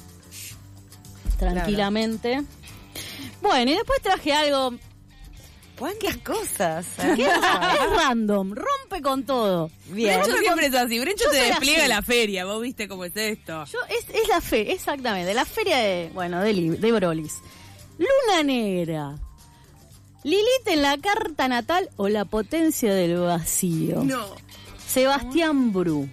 tranquilamente. Bueno, y después traje algo... ¿Cuántas cosas? que es, es random, rompe con todo. Bien. Brencho siempre es así, Brencho Yo te soy despliega así. la feria, vos viste cómo es esto. Yo, es, es la fe, exactamente, la feria de, bueno, de, Lib- de Brolis. Luna negra. Lilith en la carta natal o la potencia del vacío. No. Sebastián Bru.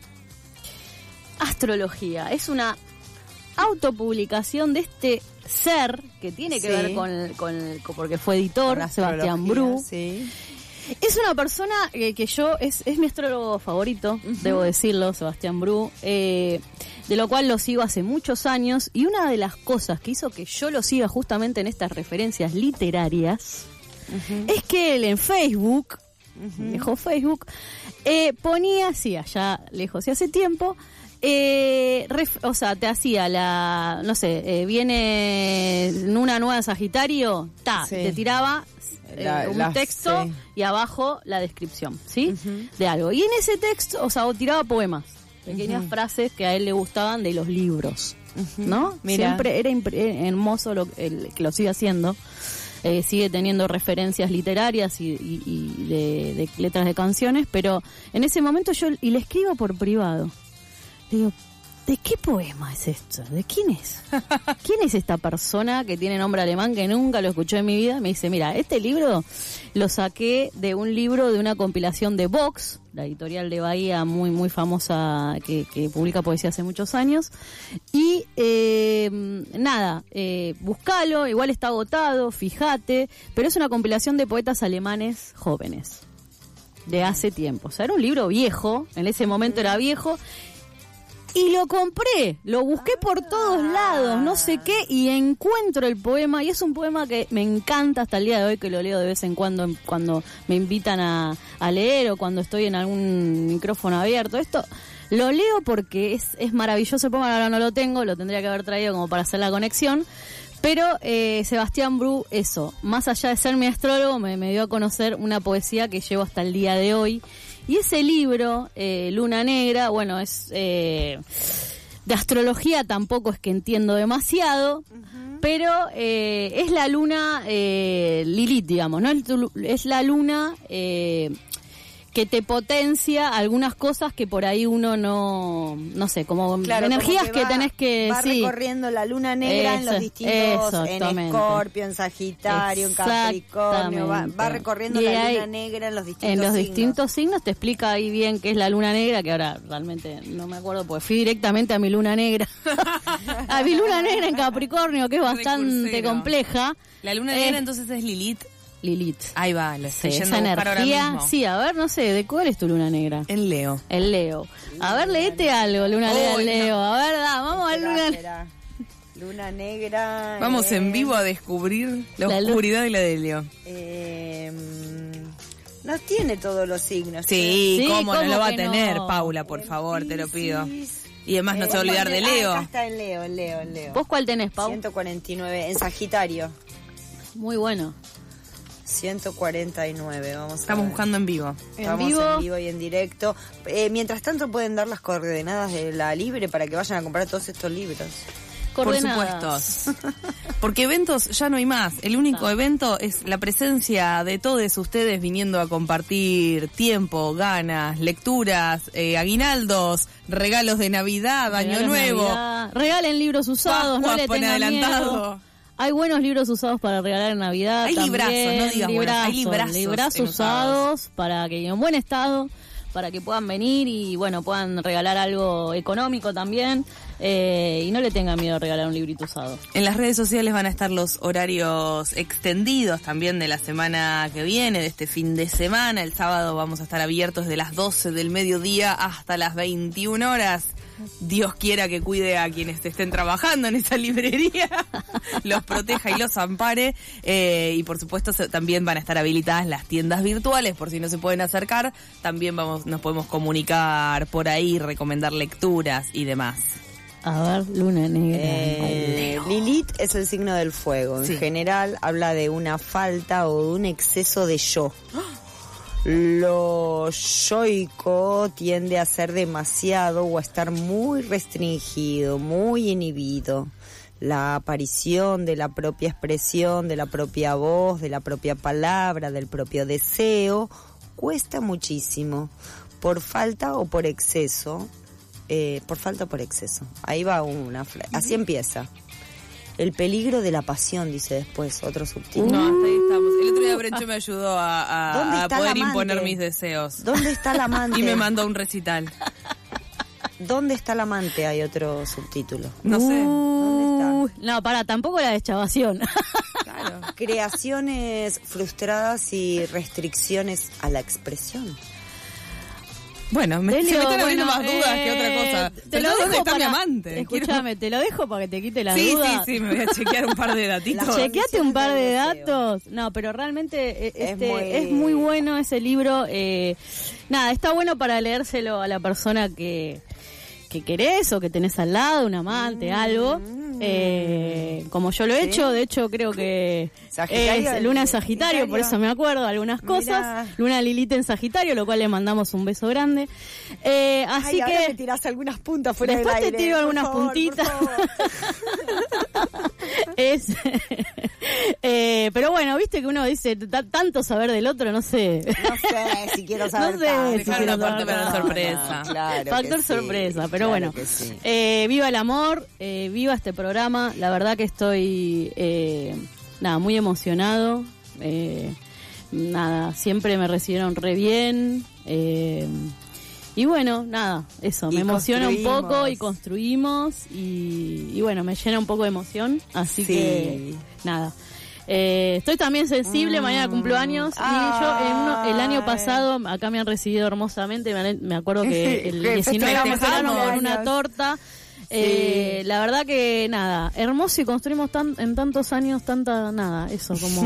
Astrología. Es una autopublicación de este ser que tiene que Sí. ver con, con, con- porque fue editor, Con Sebastián astrología, Bru. sí. Es una persona eh, que yo, es, es mi astrólogo favorito, debo decirlo, Sebastián Bru, eh, de lo cual lo sigo hace muchos años, y una de las cosas que hizo que yo lo siga justamente en estas referencias literarias es que él en Facebook, dejó Facebook, eh, ponía, sí, allá lejos y hace tiempo, eh, ref- o sea, te hacía la, no sé, eh, viene una nueva Sagitario, ta, Sí. te tiraba eh, La- un las- texto sí. y abajo la descripción, ¿sí? De algo. Y en ese texto, o sea, o tiraba poemas, pequeñas Ujú. frases que a él le gustaban de los libros, ¿no? Mira. Siempre era impre- hermoso lo, el, que lo sigue haciendo. Eh, sigue teniendo referencias literarias y, y- y de, de letras de canciones, pero en ese momento yo, y le escribo por privado, le digo, ¿de qué poema es esto? ¿De quién es? ¿Quién es esta persona que tiene nombre alemán que nunca lo escuché en mi vida? Me dice, mira, este libro lo saqué de un libro de una compilación de Vox, la editorial de Bahía muy muy famosa que, que publica poesía hace muchos años. Y eh, nada, eh, búscalo, igual está agotado, fíjate, pero es una compilación de poetas alemanes jóvenes de hace tiempo. O sea, era un libro viejo, en ese momento era viejo. Y lo compré, lo busqué por todos lados, no sé qué, y encuentro el poema, y es un poema que me encanta hasta el día de hoy, que lo leo de vez en cuando cuando me invitan a, a leer o cuando estoy en algún micrófono abierto. Esto lo leo porque es, es maravilloso el poema, ahora no lo tengo, lo tendría que haber traído como para hacer la conexión. Pero eh, Sebastián Bru, eso, más allá de ser mi astrólogo, me, me dio a conocer una poesía que llevo hasta el día de hoy. Y ese libro, eh, Luna Negra, bueno, es eh, de astrología, tampoco es que entiendo demasiado, pero eh, es la luna eh, Lilith, digamos, ¿no? Es la luna eh, que te potencia algunas cosas que por ahí uno no, no sé, como Claro, energías como que, va- tenés que... va sí. recorriendo la luna negra en los Eso, distintos, en exactamente. Escorpio, en Sagitario, en Capricornio, va, va recorriendo Y la ahí, luna negra en los distintos En los signos. distintos signos te explica ahí bien qué es la luna negra, que ahora realmente no me acuerdo, porque fui directamente a mi luna negra. A mi luna negra en Capricornio, que es bastante Recursero. compleja. La luna Eh, negra entonces es Lilith. Lilith. Ahí va, la estoy Sí, yendo esa a buscar ahora energía, mismo. sí, a ver, no sé, ¿de cuál es tu luna negra? En Leo. El Leo. A ver, leete algo, luna Uy, negra, no. Leo. A ver, da, vamos a Espera, luna espera. Luna negra. Vamos eh, en vivo a descubrir la, La lu- oscuridad y la de Leo. eh, no tiene todos los signos. Sí, Sí, cómo no ¿cómo lo va a que tener, no? Paula, por favor, te lo pido. Piscis. Y además no Eh, se va a olvidar de ah, Leo. acá está en Leo, en Leo, en Leo. ¿Vos cuál tenés, Pau? ciento cuarenta y nueve, en Sagitario. Muy bueno. ciento cuarenta y nueve, vamos a Estamos ver. buscando en vivo. Estamos En vivo. en vivo y en directo. Eh, mientras tanto pueden dar las coordenadas de la Libre para que vayan a comprar todos estos libros. Coordenadas. Por supuesto. Porque eventos ya no hay más. El único evento es la presencia de todos ustedes viniendo a compartir tiempo, ganas, lecturas, eh, aguinaldos, regalos de Navidad, Año Regalos de Nuevo. Navidad. Regalen libros usados, no Pascuas le por tengan adelantado. miedo. Hay buenos libros usados para regalar en Navidad. Hay también. librazos, no digas buenos, hay librazos librazos en usados para que en buen estado, para que puedan venir y bueno, puedan regalar algo económico también. Eh, y no le tengan miedo a regalar un librito usado. En las redes sociales van a estar los horarios extendidos también de la semana que viene, de este fin de semana. El sábado vamos a estar abiertos de las doce del mediodía hasta las veintiuna horas. Dios quiera que cuide a quienes estén trabajando en esa librería, los proteja y los ampare. Eh, y por supuesto se- también van a estar habilitadas las tiendas virtuales por si no se pueden acercar. También vamos, nos podemos comunicar por ahí, recomendar lecturas y demás. A ver, luna negra. Eh, Lilith es el signo del fuego. En Sí. general habla de una falta o de un exceso de yo. Lo yoico tiende a ser demasiado o a estar muy restringido, muy inhibido. La aparición de la propia expresión, de la propia voz, de la propia palabra, del propio deseo, cuesta muchísimo. Por falta o por exceso. Eh, por falta o por exceso. Ahí va una frase. Así empieza. El peligro de la pasión, dice después, otro subtítulo. No, hasta ahí estamos. El otro día Brencho me ayudó a, a, ¿Dónde a está poder el amante? imponer mis deseos. ¿Dónde está el amante? Y me mandó un recital. ¿Dónde está el amante? Hay otro subtítulo. No sé. Uh, no, para, tampoco la deschavación. Claro. Creaciones frustradas y restricciones a la expresión. Bueno, me, Delio, se me están abriendo bueno, más dudas eh, que otra cosa. Te Pero lo ¿dónde dejo está para, mi amante? Escúchame, te lo dejo para que te quite la sí, duda. Sí, sí, me voy a chequear un par de datitos. Chequeate un par de datos. No, pero realmente eh, este, Es muy- es muy bueno ese libro. Eh, nada, está bueno para leérselo a la persona que, que querés o que tenés al lado, un amante, algo. Eh, como yo lo he ¿Sí? hecho, de hecho creo que Sagitario, es Luna en Sagitario, por Sagitario. eso me acuerdo algunas Mirá. cosas. Luna Lilith en Sagitario, lo cual le mandamos un beso grande. Eh, así Ay, ahora que me tirás algunas puntas fuera después del aire. te tiro por algunas favor, puntitas. por favor. es eh, pero bueno, viste que uno dice ta- tanto saber del otro, no sé. No sé si quiero saber No sé tanto. si Dejar quiero una parte saber para la tanto. sorpresa. Claro Factor que sí, sorpresa, pero claro bueno. que sí. Eh, viva el amor, eh, viva este programa. La verdad que estoy eh, nada, muy emocionado. Eh, nada, siempre me recibieron re bien. Eh, y bueno, nada, eso, Y me emociona un construimos. poco y construimos. Y, y bueno, me llena un poco de emoción. Así Sí. que nada. Eh, estoy también sensible, mañana cumplo años y yo en uno- el año pasado acá me han recibido hermosamente, me, han- me acuerdo que el Que diecinueve me festejamos regalaron con cumpleaños. una torta. Eh, la verdad que nada, hermoso, y construimos tan, en tantos años tanta nada, eso como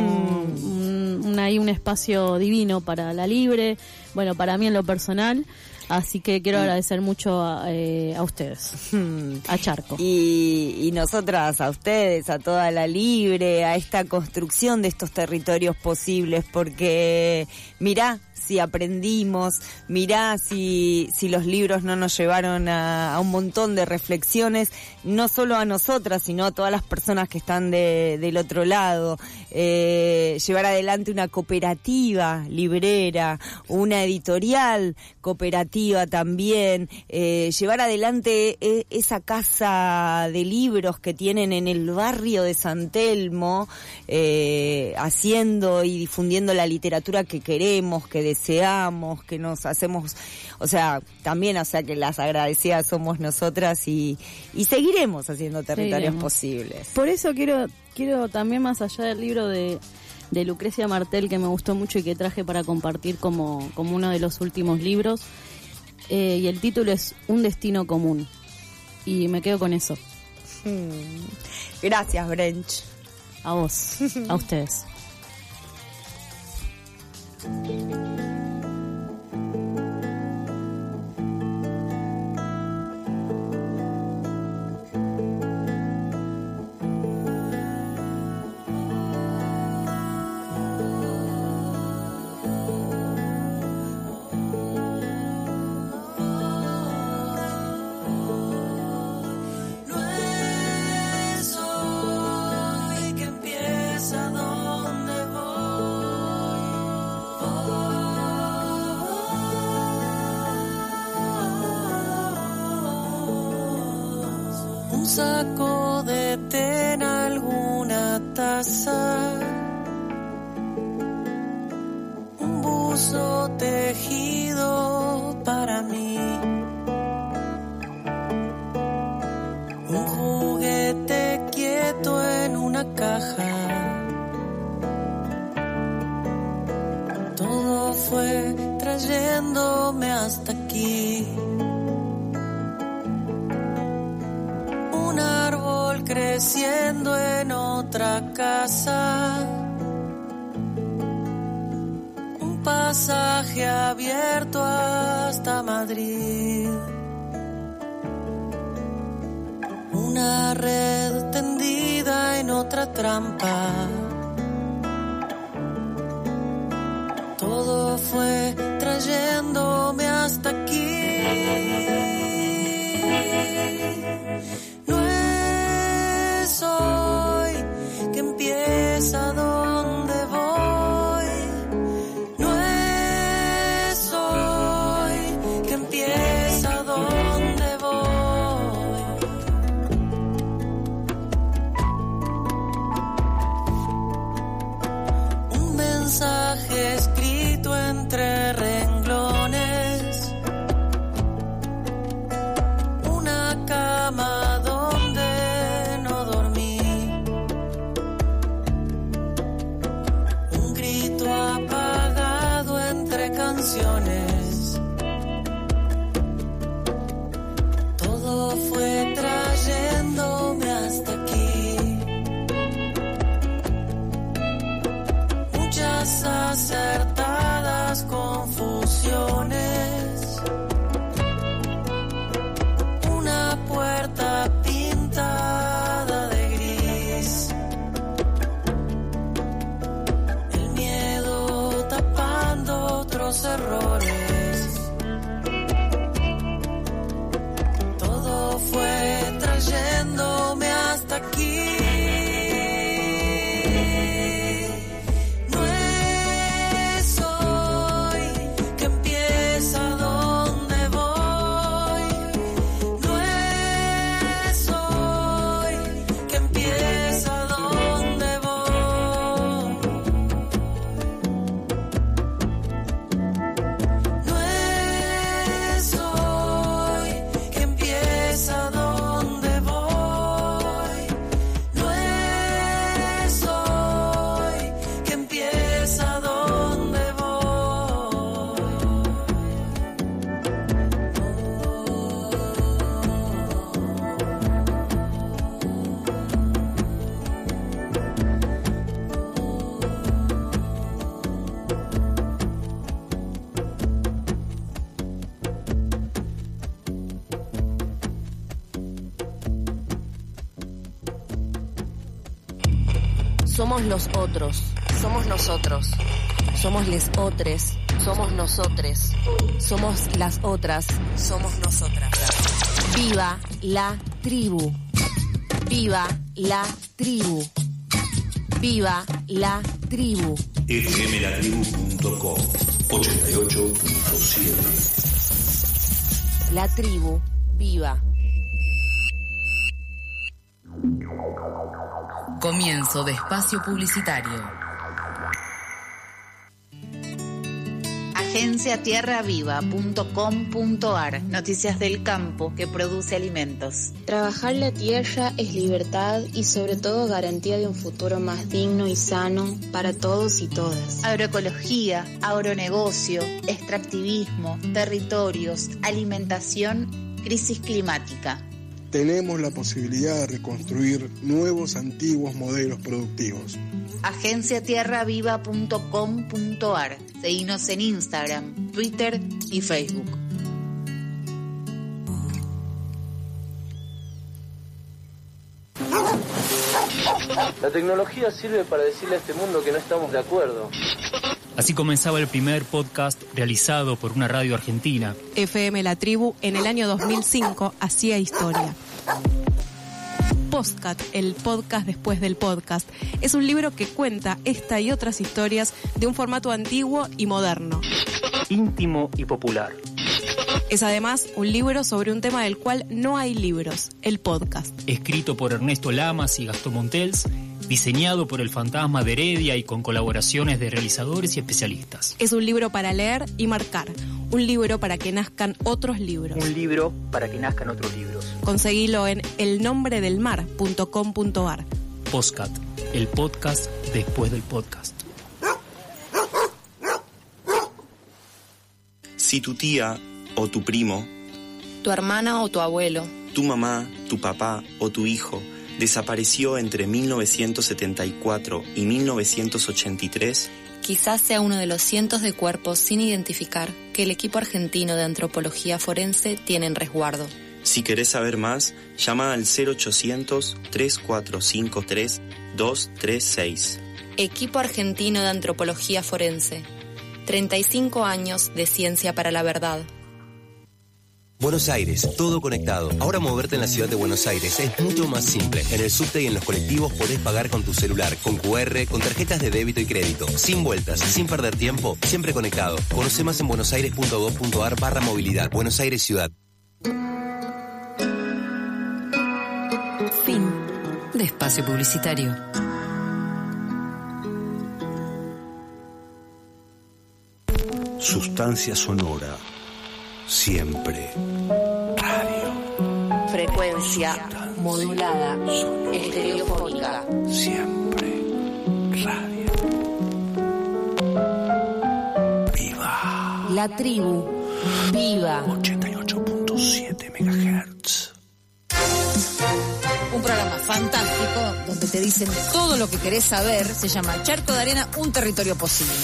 un, un, ahí un espacio divino para la libre, bueno, para mí en lo personal. Así que quiero agradecer mucho a, eh, a ustedes, a Charco. Y, y nosotras, a ustedes, a toda la libre, a esta construcción de estos territorios posibles, porque mirá si aprendimos, mirá si, si los libros no nos llevaron a, a un montón de reflexiones, no solo a nosotras, sino a todas las personas que están de, del otro lado. Eh, llevar adelante una cooperativa librera, una editorial cooperativa también, eh, llevar adelante eh, esa casa de libros que tienen en el barrio de San Telmo, eh, haciendo y difundiendo la literatura que queremos, que deseamos, que nos hacemos, o sea, también, o sea, que las agradecidas somos nosotras y, y seguiremos haciendo territorios Seguiremos. posibles. Por eso quiero quiero también, más allá del libro de, de Lucrecia Martel, que me gustó mucho y que traje para compartir como, como uno de los últimos libros, eh, y el título es Un destino común, y me quedo con eso. Hmm. Gracias, Brench. A vos, a ustedes. No es hoy que empieza donde voy. Un saco de té en alguna taza, un buzo tejido para mí. Un juguete quieto en una caja. Todo fue trayéndome hasta aquí. Un árbol creciendo en otra casa. Un pasaje abierto hasta Madrid. Una red tendida en otra trampa. Todo fue trayéndome hasta aquí. No es hoy que empieza donde voy. No es hoy que empieza donde voy. Somos los otros. Somos nosotros. Somos les otres. Somos nosotres. Somos las otras. Somos nosotras. Viva la tribu. Viva la tribu. Viva la tribu. F M la tribu punto com ochenta y ocho punto siete. La tribu viva. Comienzo de espacio publicitario. agencia tierra viva punto com punto ar. Noticias del campo que produce alimentos. Trabajar la tierra es libertad y sobre todo garantía de un futuro más digno y sano para todos y todas. Agroecología, agronegocio, extractivismo, territorios, alimentación, crisis climática. Tenemos la posibilidad de reconstruir nuevos antiguos modelos productivos. agencia tierra viva punto com punto ar. Seguinos en Instagram, Twitter y Facebook. La tecnología sirve para decirle a este mundo que no estamos de acuerdo. Así comenzaba el primer podcast realizado por una radio argentina. F M La Tribu en el año dos mil cinco hacía historia. Postcat, el podcast después del podcast, es un libro que cuenta esta y otras historias de un formato antiguo y moderno. Íntimo y popular. Es además un libro sobre un tema del cual no hay libros, el podcast. Escrito por Ernesto Lamas y Gastón Montels, diseñado por el Fantasma de Heredia y con colaboraciones de realizadores y especialistas. Es un libro para leer y marcar, un libro para que nazcan otros libros. Un libro para que nazcan otros libros. Conseguilo en el nombre del mar punto com punto ar. Postcat, el podcast después del podcast. Si tu tía o tu primo, Tu hermana o tu abuelo, tu mamá, tu papá o tu hijo desapareció entre mil novecientos setenta y cuatro y mil novecientos ochenta y tres, quizás sea uno de los cientos de cuerpos sin identificar que el equipo argentino de antropología forense tiene en resguardo. Si querés saber más, llama al cero ochocientos, tres cuatro cinco tres, dos tres seis. Equipo argentino de antropología forense. treinta y cinco años de ciencia para la verdad. Buenos Aires, todo conectado. Ahora moverte en la ciudad de Buenos Aires es mucho más simple. En el subte y en los colectivos podés pagar con tu celular, con Q R, con tarjetas de débito y crédito. Sin vueltas, sin perder tiempo, siempre conectado. Conoce más en buenosaires punto gov punto ar barra movilidad. Buenos Aires Ciudad. Fin de espacio publicitario. Sustancia sonora. Siempre radio. Frecuencia modulada, estereofónica. Siempre radio. Viva. La tribu viva. ochenta y ocho punto siete megahertz. Un programa fantástico donde te dicen todo lo que querés saber. Se llama Charco de Arena, un territorio posible.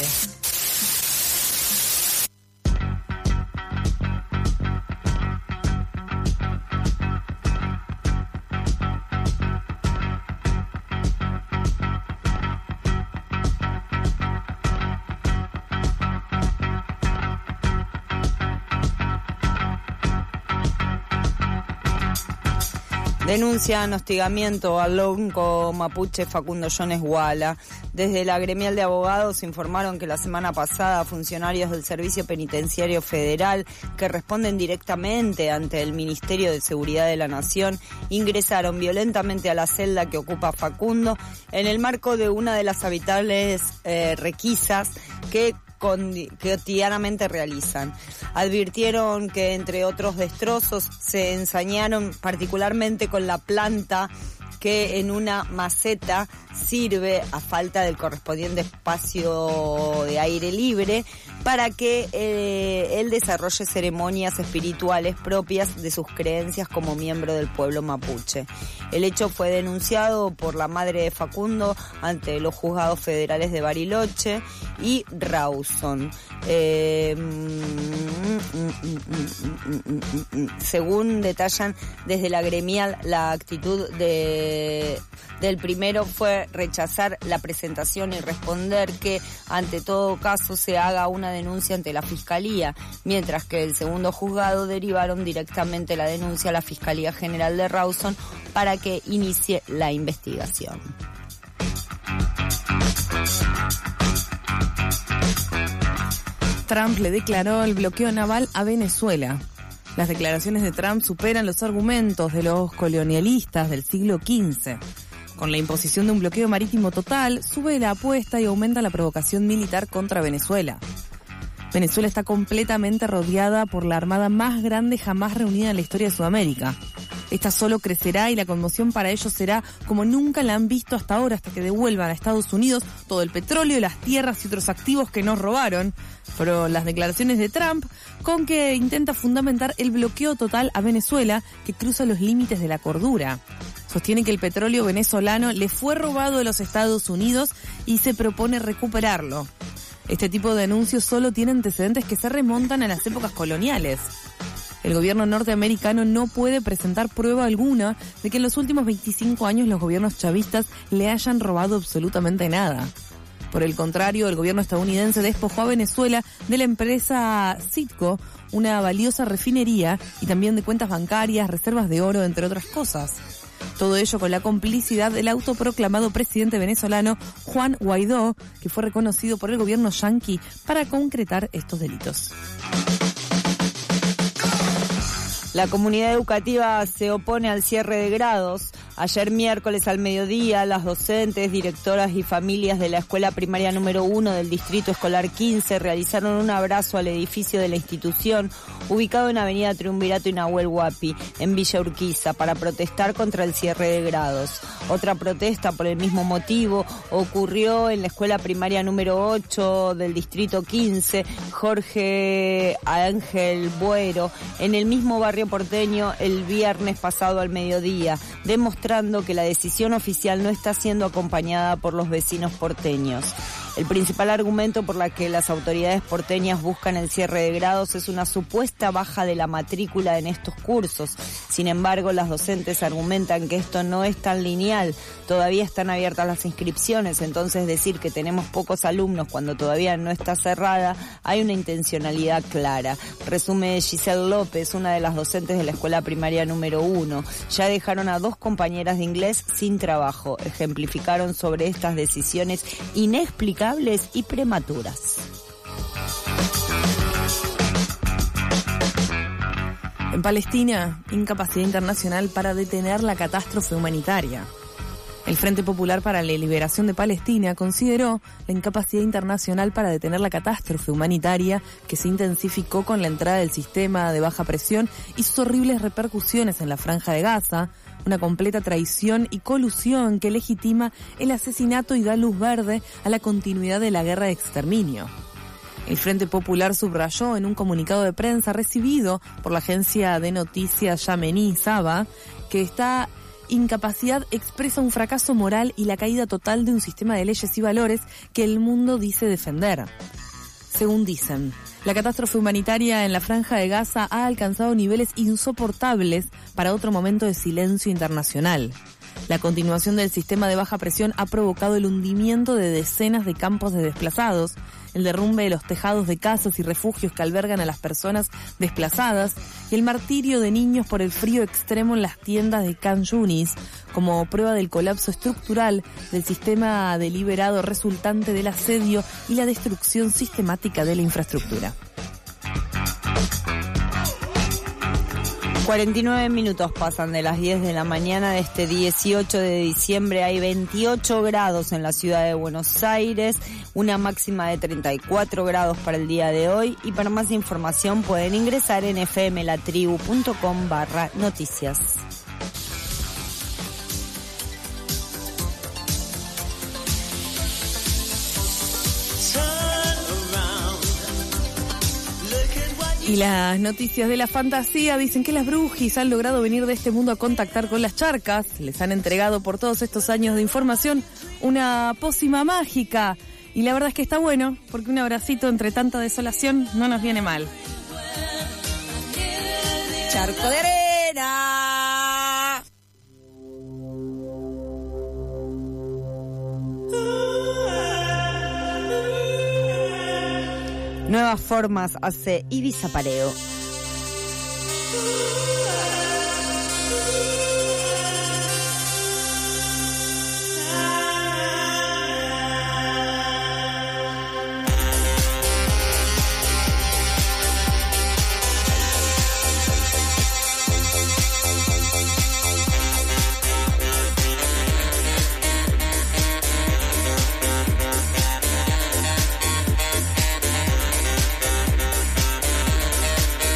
Denuncian hostigamiento al lonco mapuche Facundo Jones Guala. Desde la gremial de abogados informaron que la semana pasada funcionarios del Servicio Penitenciario Federal que responden directamente ante el Ministerio de Seguridad de la Nación ingresaron violentamente a la celda que ocupa Facundo en el marco de una de las habituales eh, requisas que que cotidianamente realizan. Advirtieron que entre otros destrozos se ensañaron particularmente con la planta que en una maceta sirve a falta del correspondiente espacio de aire libre para que eh, él desarrolle ceremonias espirituales propias de sus creencias como miembro del pueblo mapuche. El hecho fue denunciado por la madre de Facundo ante los juzgados federales de Bariloche y Rawson. Eh, según detallan desde la gremial, la actitud de del primero fue rechazar la presentación y responder que ante todo caso se haga una denuncia ante la Fiscalía, mientras que del segundo juzgado derivaron directamente la denuncia a la Fiscalía General de Rawson para que inicie la investigación. Trump le declaró el bloqueo naval a Venezuela. Las declaraciones de Trump superan los argumentos de los colonialistas del siglo quince. Con la imposición de un bloqueo marítimo total, sube la apuesta y aumenta la provocación militar contra Venezuela. Venezuela está completamente rodeada por la armada más grande jamás reunida en la historia de Sudamérica. Esta solo crecerá y la conmoción para ellos será como nunca la han visto hasta ahora, hasta que devuelvan a Estados Unidos todo el petróleo, las tierras y otros activos que nos robaron. Pero las declaraciones de Trump, con que intenta fundamentar el bloqueo total a Venezuela, que cruza los límites de la cordura. Sostiene que el petróleo venezolano le fue robado de los Estados Unidos y se propone recuperarlo. Este tipo de anuncios solo tiene antecedentes que se remontan a las épocas coloniales. El gobierno norteamericano no puede presentar prueba alguna de que en los últimos veinticinco años los gobiernos chavistas le hayan robado absolutamente nada. Por el contrario, el gobierno estadounidense despojó a Venezuela de la empresa Citgo, una valiosa refinería, y también de cuentas bancarias, reservas de oro, entre otras cosas. Todo ello con la complicidad del autoproclamado presidente venezolano Juan Guaidó, que fue reconocido por el gobierno yanqui para concretar estos delitos. La comunidad educativa se opone al cierre de grados. Ayer miércoles al mediodía, las docentes, directoras y familias de la escuela primaria número uno del Distrito Escolar quince realizaron un abrazo al edificio de la institución, ubicado en Avenida Triunvirato y Nahuel Huapi, en Villa Urquiza, para protestar contra el cierre de grados. Otra protesta por el mismo motivo ocurrió en la escuela primaria número ocho del Distrito quince, Jorge Ángel Buero, en el mismo barrio porteño el viernes pasado al mediodía, demostrando que la decisión oficial no está siendo acompañada por los vecinos porteños. El principal argumento por la que las autoridades porteñas buscan el cierre de grados es una supuesta baja de la matrícula en estos cursos. Sin embargo, las docentes argumentan que esto no es tan lineal. Todavía están abiertas las inscripciones, entonces decir que tenemos pocos alumnos cuando todavía no está cerrada, hay una intencionalidad clara. Resume Giselle López, una de las docentes de la escuela primaria número uno. Ya dejaron a dos compañeras de inglés sin trabajo. Ejemplificaron sobre estas decisiones inexplicables y prematuras. En Palestina, incapacidad internacional para detener la catástrofe humanitaria. El Frente Popular para la Liberación de Palestina consideró la incapacidad internacional para detener la catástrofe humanitaria que se intensificó con la entrada del sistema de baja presión y sus horribles repercusiones en la Franja de Gaza, una completa traición y colusión que legitima el asesinato y da luz verde a la continuidad de la guerra de exterminio. El Frente Popular subrayó en un comunicado de prensa recibido por la agencia de noticias yemení Saba que esta incapacidad expresa un fracaso moral y la caída total de un sistema de leyes y valores que el mundo dice defender. Según dicen, la catástrofe humanitaria en la Franja de Gaza ha alcanzado niveles insoportables para otro momento de silencio internacional. La continuación del sistema de baja presión ha provocado el hundimiento de decenas de campos de desplazados, el derrumbe de los tejados de casas y refugios que albergan a las personas desplazadas y el martirio de niños por el frío extremo en las tiendas de Khan Yunis, como prueba del colapso estructural del sistema deliberado resultante del asedio y la destrucción sistemática de la infraestructura. cuarenta y nueve minutos pasan de las diez de la mañana de este dieciocho de diciembre. Hay veintiocho grados en la ciudad de Buenos Aires, una máxima de treinta y cuatro grados para el día de hoy. Y para más información pueden ingresar en fmlatribu.com barra noticias. Y las noticias de la fantasía dicen que las brujis han logrado venir de este mundo a contactar con las charcas. Les han entregado por todos estos años de información una pócima mágica. Y la verdad es que está bueno, porque un abracito entre tanta desolación no nos viene mal. Charco de arena. Nuevas formas hace Ibiza Pareo. We'll be right back.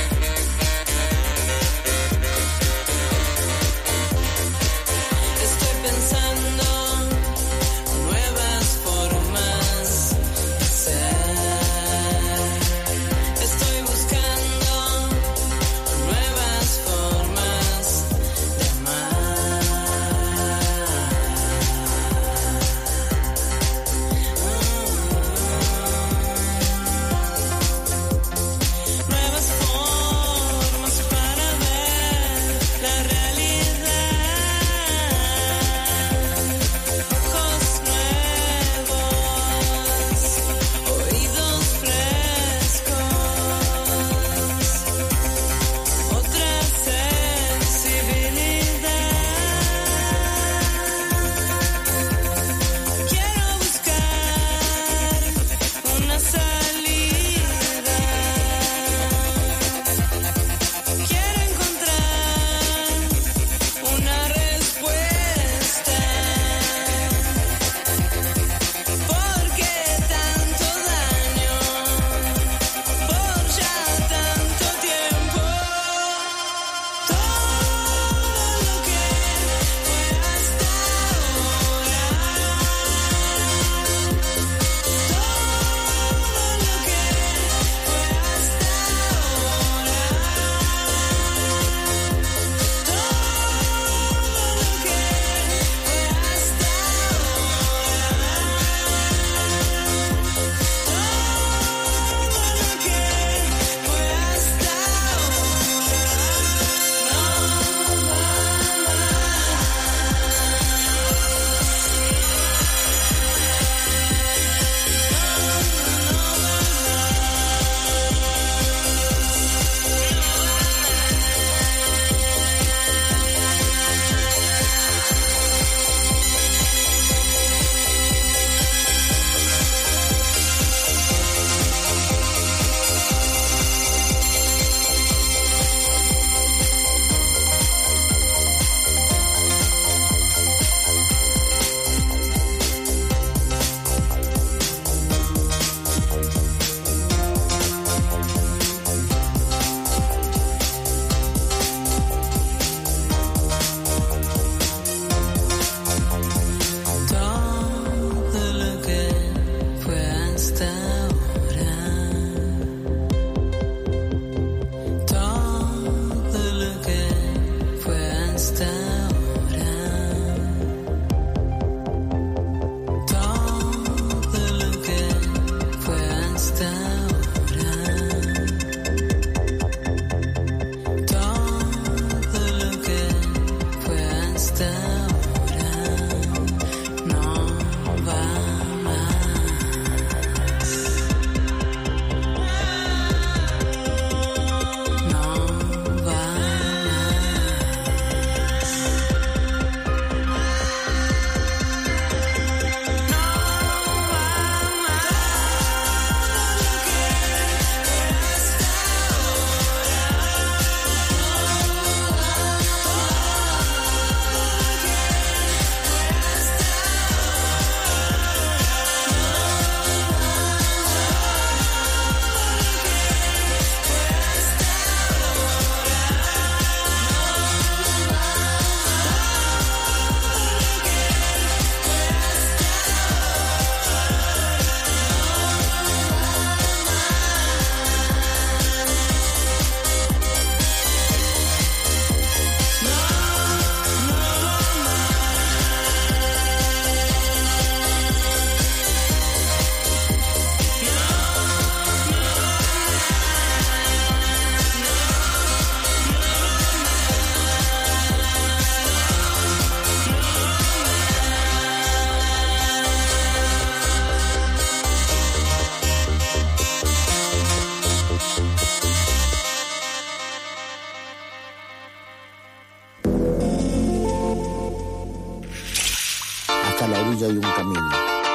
hasta la orilla de un camino.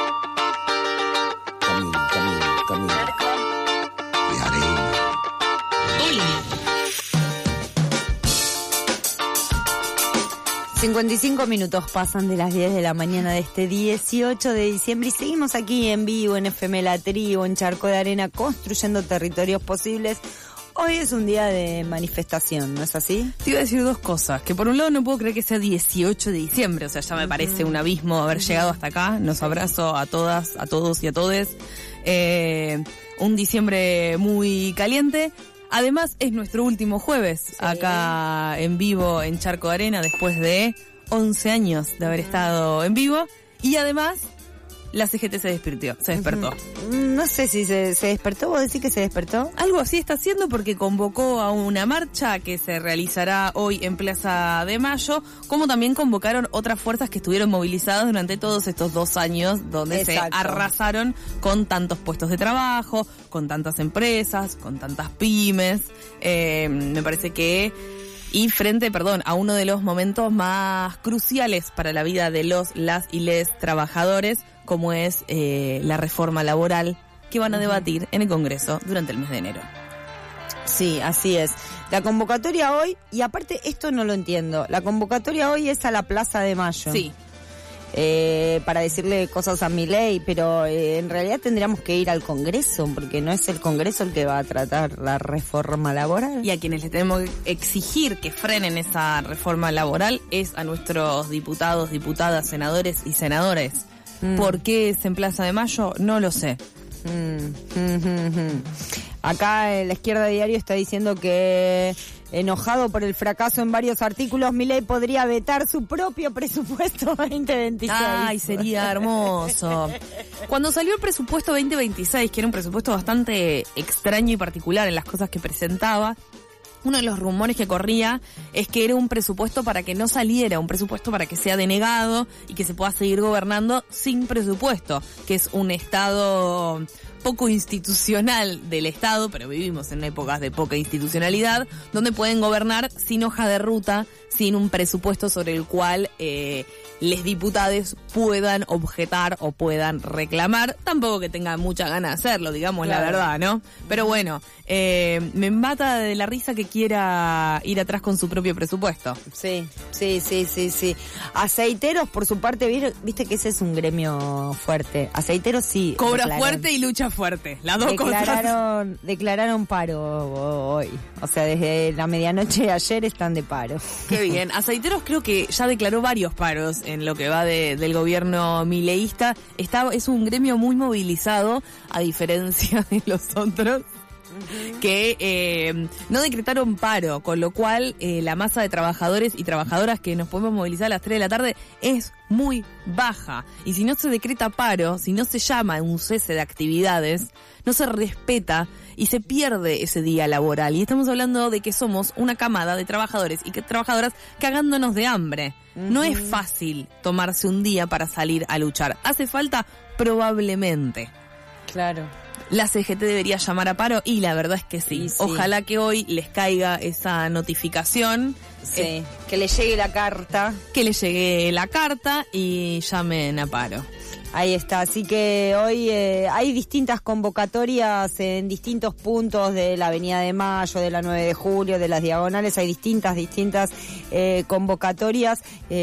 Camino, camino, camino. De arena. cincuenta y cinco minutos pasan de las diez de la mañana de este dieciocho de diciembre y seguimos aquí en vivo en F M La Tribu, en Charco de Arena, construyendo territorios posibles. Hoy es un día de manifestación, ¿no es así? Te iba a decir dos cosas, que por un lado no puedo creer que sea dieciocho de diciembre, o sea, ya me uh-huh. parece un abismo haber llegado hasta acá. Nos abrazo a todas, a todos y a todes. Eh, un diciembre muy caliente. Además, es nuestro último jueves sí. acá en vivo en Charco de Arena, después de once años de haber estado en vivo. Y además, la C G T se despertó. Se despertó. No sé si se, se despertó. ¿Vos decís que se despertó? Algo así está haciendo porque convocó a una marcha que se realizará hoy en Plaza de Mayo, como también convocaron otras fuerzas que estuvieron movilizadas durante todos estos dos años, donde Exacto. se arrasaron con tantos puestos de trabajo, con tantas empresas, con tantas pymes. Eh, me parece que... Y frente, perdón, a uno de los momentos más cruciales para la vida de los, las y les trabajadores, como es eh, la reforma laboral que van a debatir en el Congreso durante el mes de enero. Sí, así es. La convocatoria hoy, y aparte esto no lo entiendo, la convocatoria hoy es a la Plaza de Mayo. Sí. Eh, para decirle cosas a Milei, pero eh, en realidad tendríamos que ir al Congreso, porque no es el Congreso el que va a tratar la reforma laboral. Y a quienes les tenemos que exigir que frenen esa reforma laboral es a nuestros diputados, diputadas, senadores y senadores. Mm. ¿Por qué es en Plaza de Mayo? No lo sé. Mm. Mm-hmm. Acá eh, la Izquierda Diario está diciendo que, enojado por el fracaso en varios artículos, Milei podría vetar su propio presupuesto veinte veintiséis. Ay, sería hermoso. Cuando salió el presupuesto veinte veintiséis, que era un presupuesto bastante extraño y particular en las cosas que presentaba, uno de los rumores que corría es que era un presupuesto para que no saliera, un presupuesto para que sea denegado y que se pueda seguir gobernando sin presupuesto, que es un Estado poco institucional del Estado, pero vivimos en épocas de poca institucionalidad, donde pueden gobernar sin hoja de ruta, sin un presupuesto sobre el cual eh, les diputados puedan objetar o puedan reclamar, tampoco que tengan mucha ganas de hacerlo, digamos claro. la verdad, ¿no? Pero bueno, eh, me mata de la risa que quiera ir atrás con su propio presupuesto. Sí, sí, sí, sí, sí. Aceiteros, por su parte, viste que ese es un gremio fuerte. Aceiteros sí. Cobra declararon. fuerte y lucha fuerte, las dos declararon, cosas. Declararon paro hoy, o sea, desde la medianoche de ayer están de paro. Qué bien. Aceiteros creo que ya declaró varios paros en lo que va de, del gobierno mileísta. Está, es un gremio muy movilizado, a diferencia de los otros, uh-huh. que eh, no decretaron paro, con lo cual eh, la masa de trabajadores y trabajadoras que nos podemos movilizar a las tres de la tarde es muy baja. Y si no se decreta paro, si no se llama un cese de actividades, no se respeta y se pierde ese día laboral. Y estamos hablando de que somos una camada de trabajadores y que trabajadoras cagándonos de hambre. Uh-huh. No es fácil tomarse un día para salir a luchar. ¿Hace falta? Probablemente. Claro. La C G T debería llamar a paro y la verdad es que sí. sí. Ojalá que hoy les caiga esa notificación. Sí, eh, que le llegue la carta. Que le llegue la carta y llamen a paro. Ahí está, así que hoy eh, hay distintas convocatorias en distintos puntos de la Avenida de Mayo, de la nueve de julio, de las diagonales, hay distintas, distintas eh, convocatorias,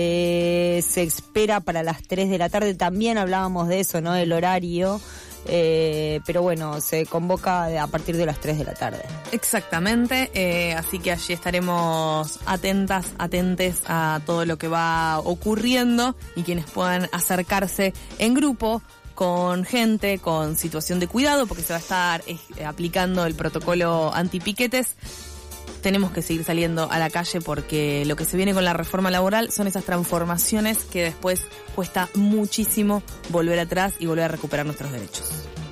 eh, se espera para las tres de la tarde, también hablábamos de eso, ¿no?, el horario. Eh, pero bueno, se convoca a partir de las tres de la tarde. Exactamente, eh, así que allí estaremos atentas, atentes a todo lo que va ocurriendo y quienes puedan acercarse en grupo con gente, con situación de cuidado, porque se va a estar eh, aplicando el protocolo antipiquetes. Tenemos que seguir saliendo a la calle porque lo que se viene con la reforma laboral son esas transformaciones que después cuesta muchísimo volver atrás y volver a recuperar nuestros derechos.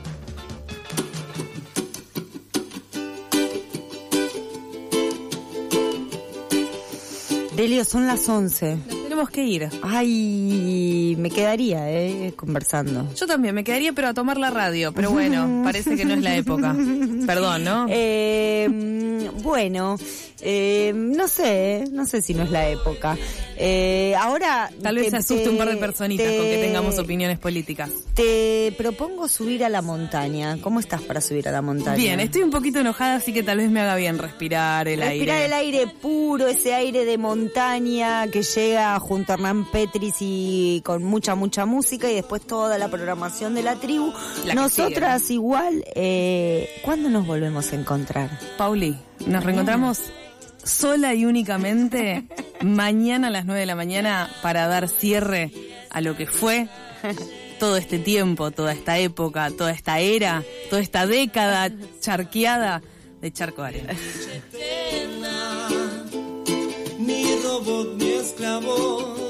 Delio, son las once. Tenemos que ir. Ay, me quedaría, eh, conversando. Yo también, me quedaría, pero a tomar la radio. Pero bueno, parece que no es la época. Perdón, ¿no? Eh... bueno, eh, no sé, no sé si no es la época. Eh, ahora... Tal vez te, se asuste te, un par de personitas te, con que tengamos opiniones políticas. Te propongo subir a la montaña. ¿Cómo estás para subir a la montaña? Bien, estoy un poquito enojada, así que tal vez me haga bien respirar el respirar aire. el aire puro, ese aire de montaña que llega junto a Hernán Petris y con mucha, mucha música y después toda la programación de la tribu. La Nosotras igual, eh, ¿cuándo nos volvemos a encontrar? Pauli, nos reencontramos sola y únicamente mañana a las nueve de la mañana para dar cierre a lo que fue todo este tiempo, toda esta época, toda esta era, toda esta década charqueada de Charco de Arena. Ni robot ni esclavo.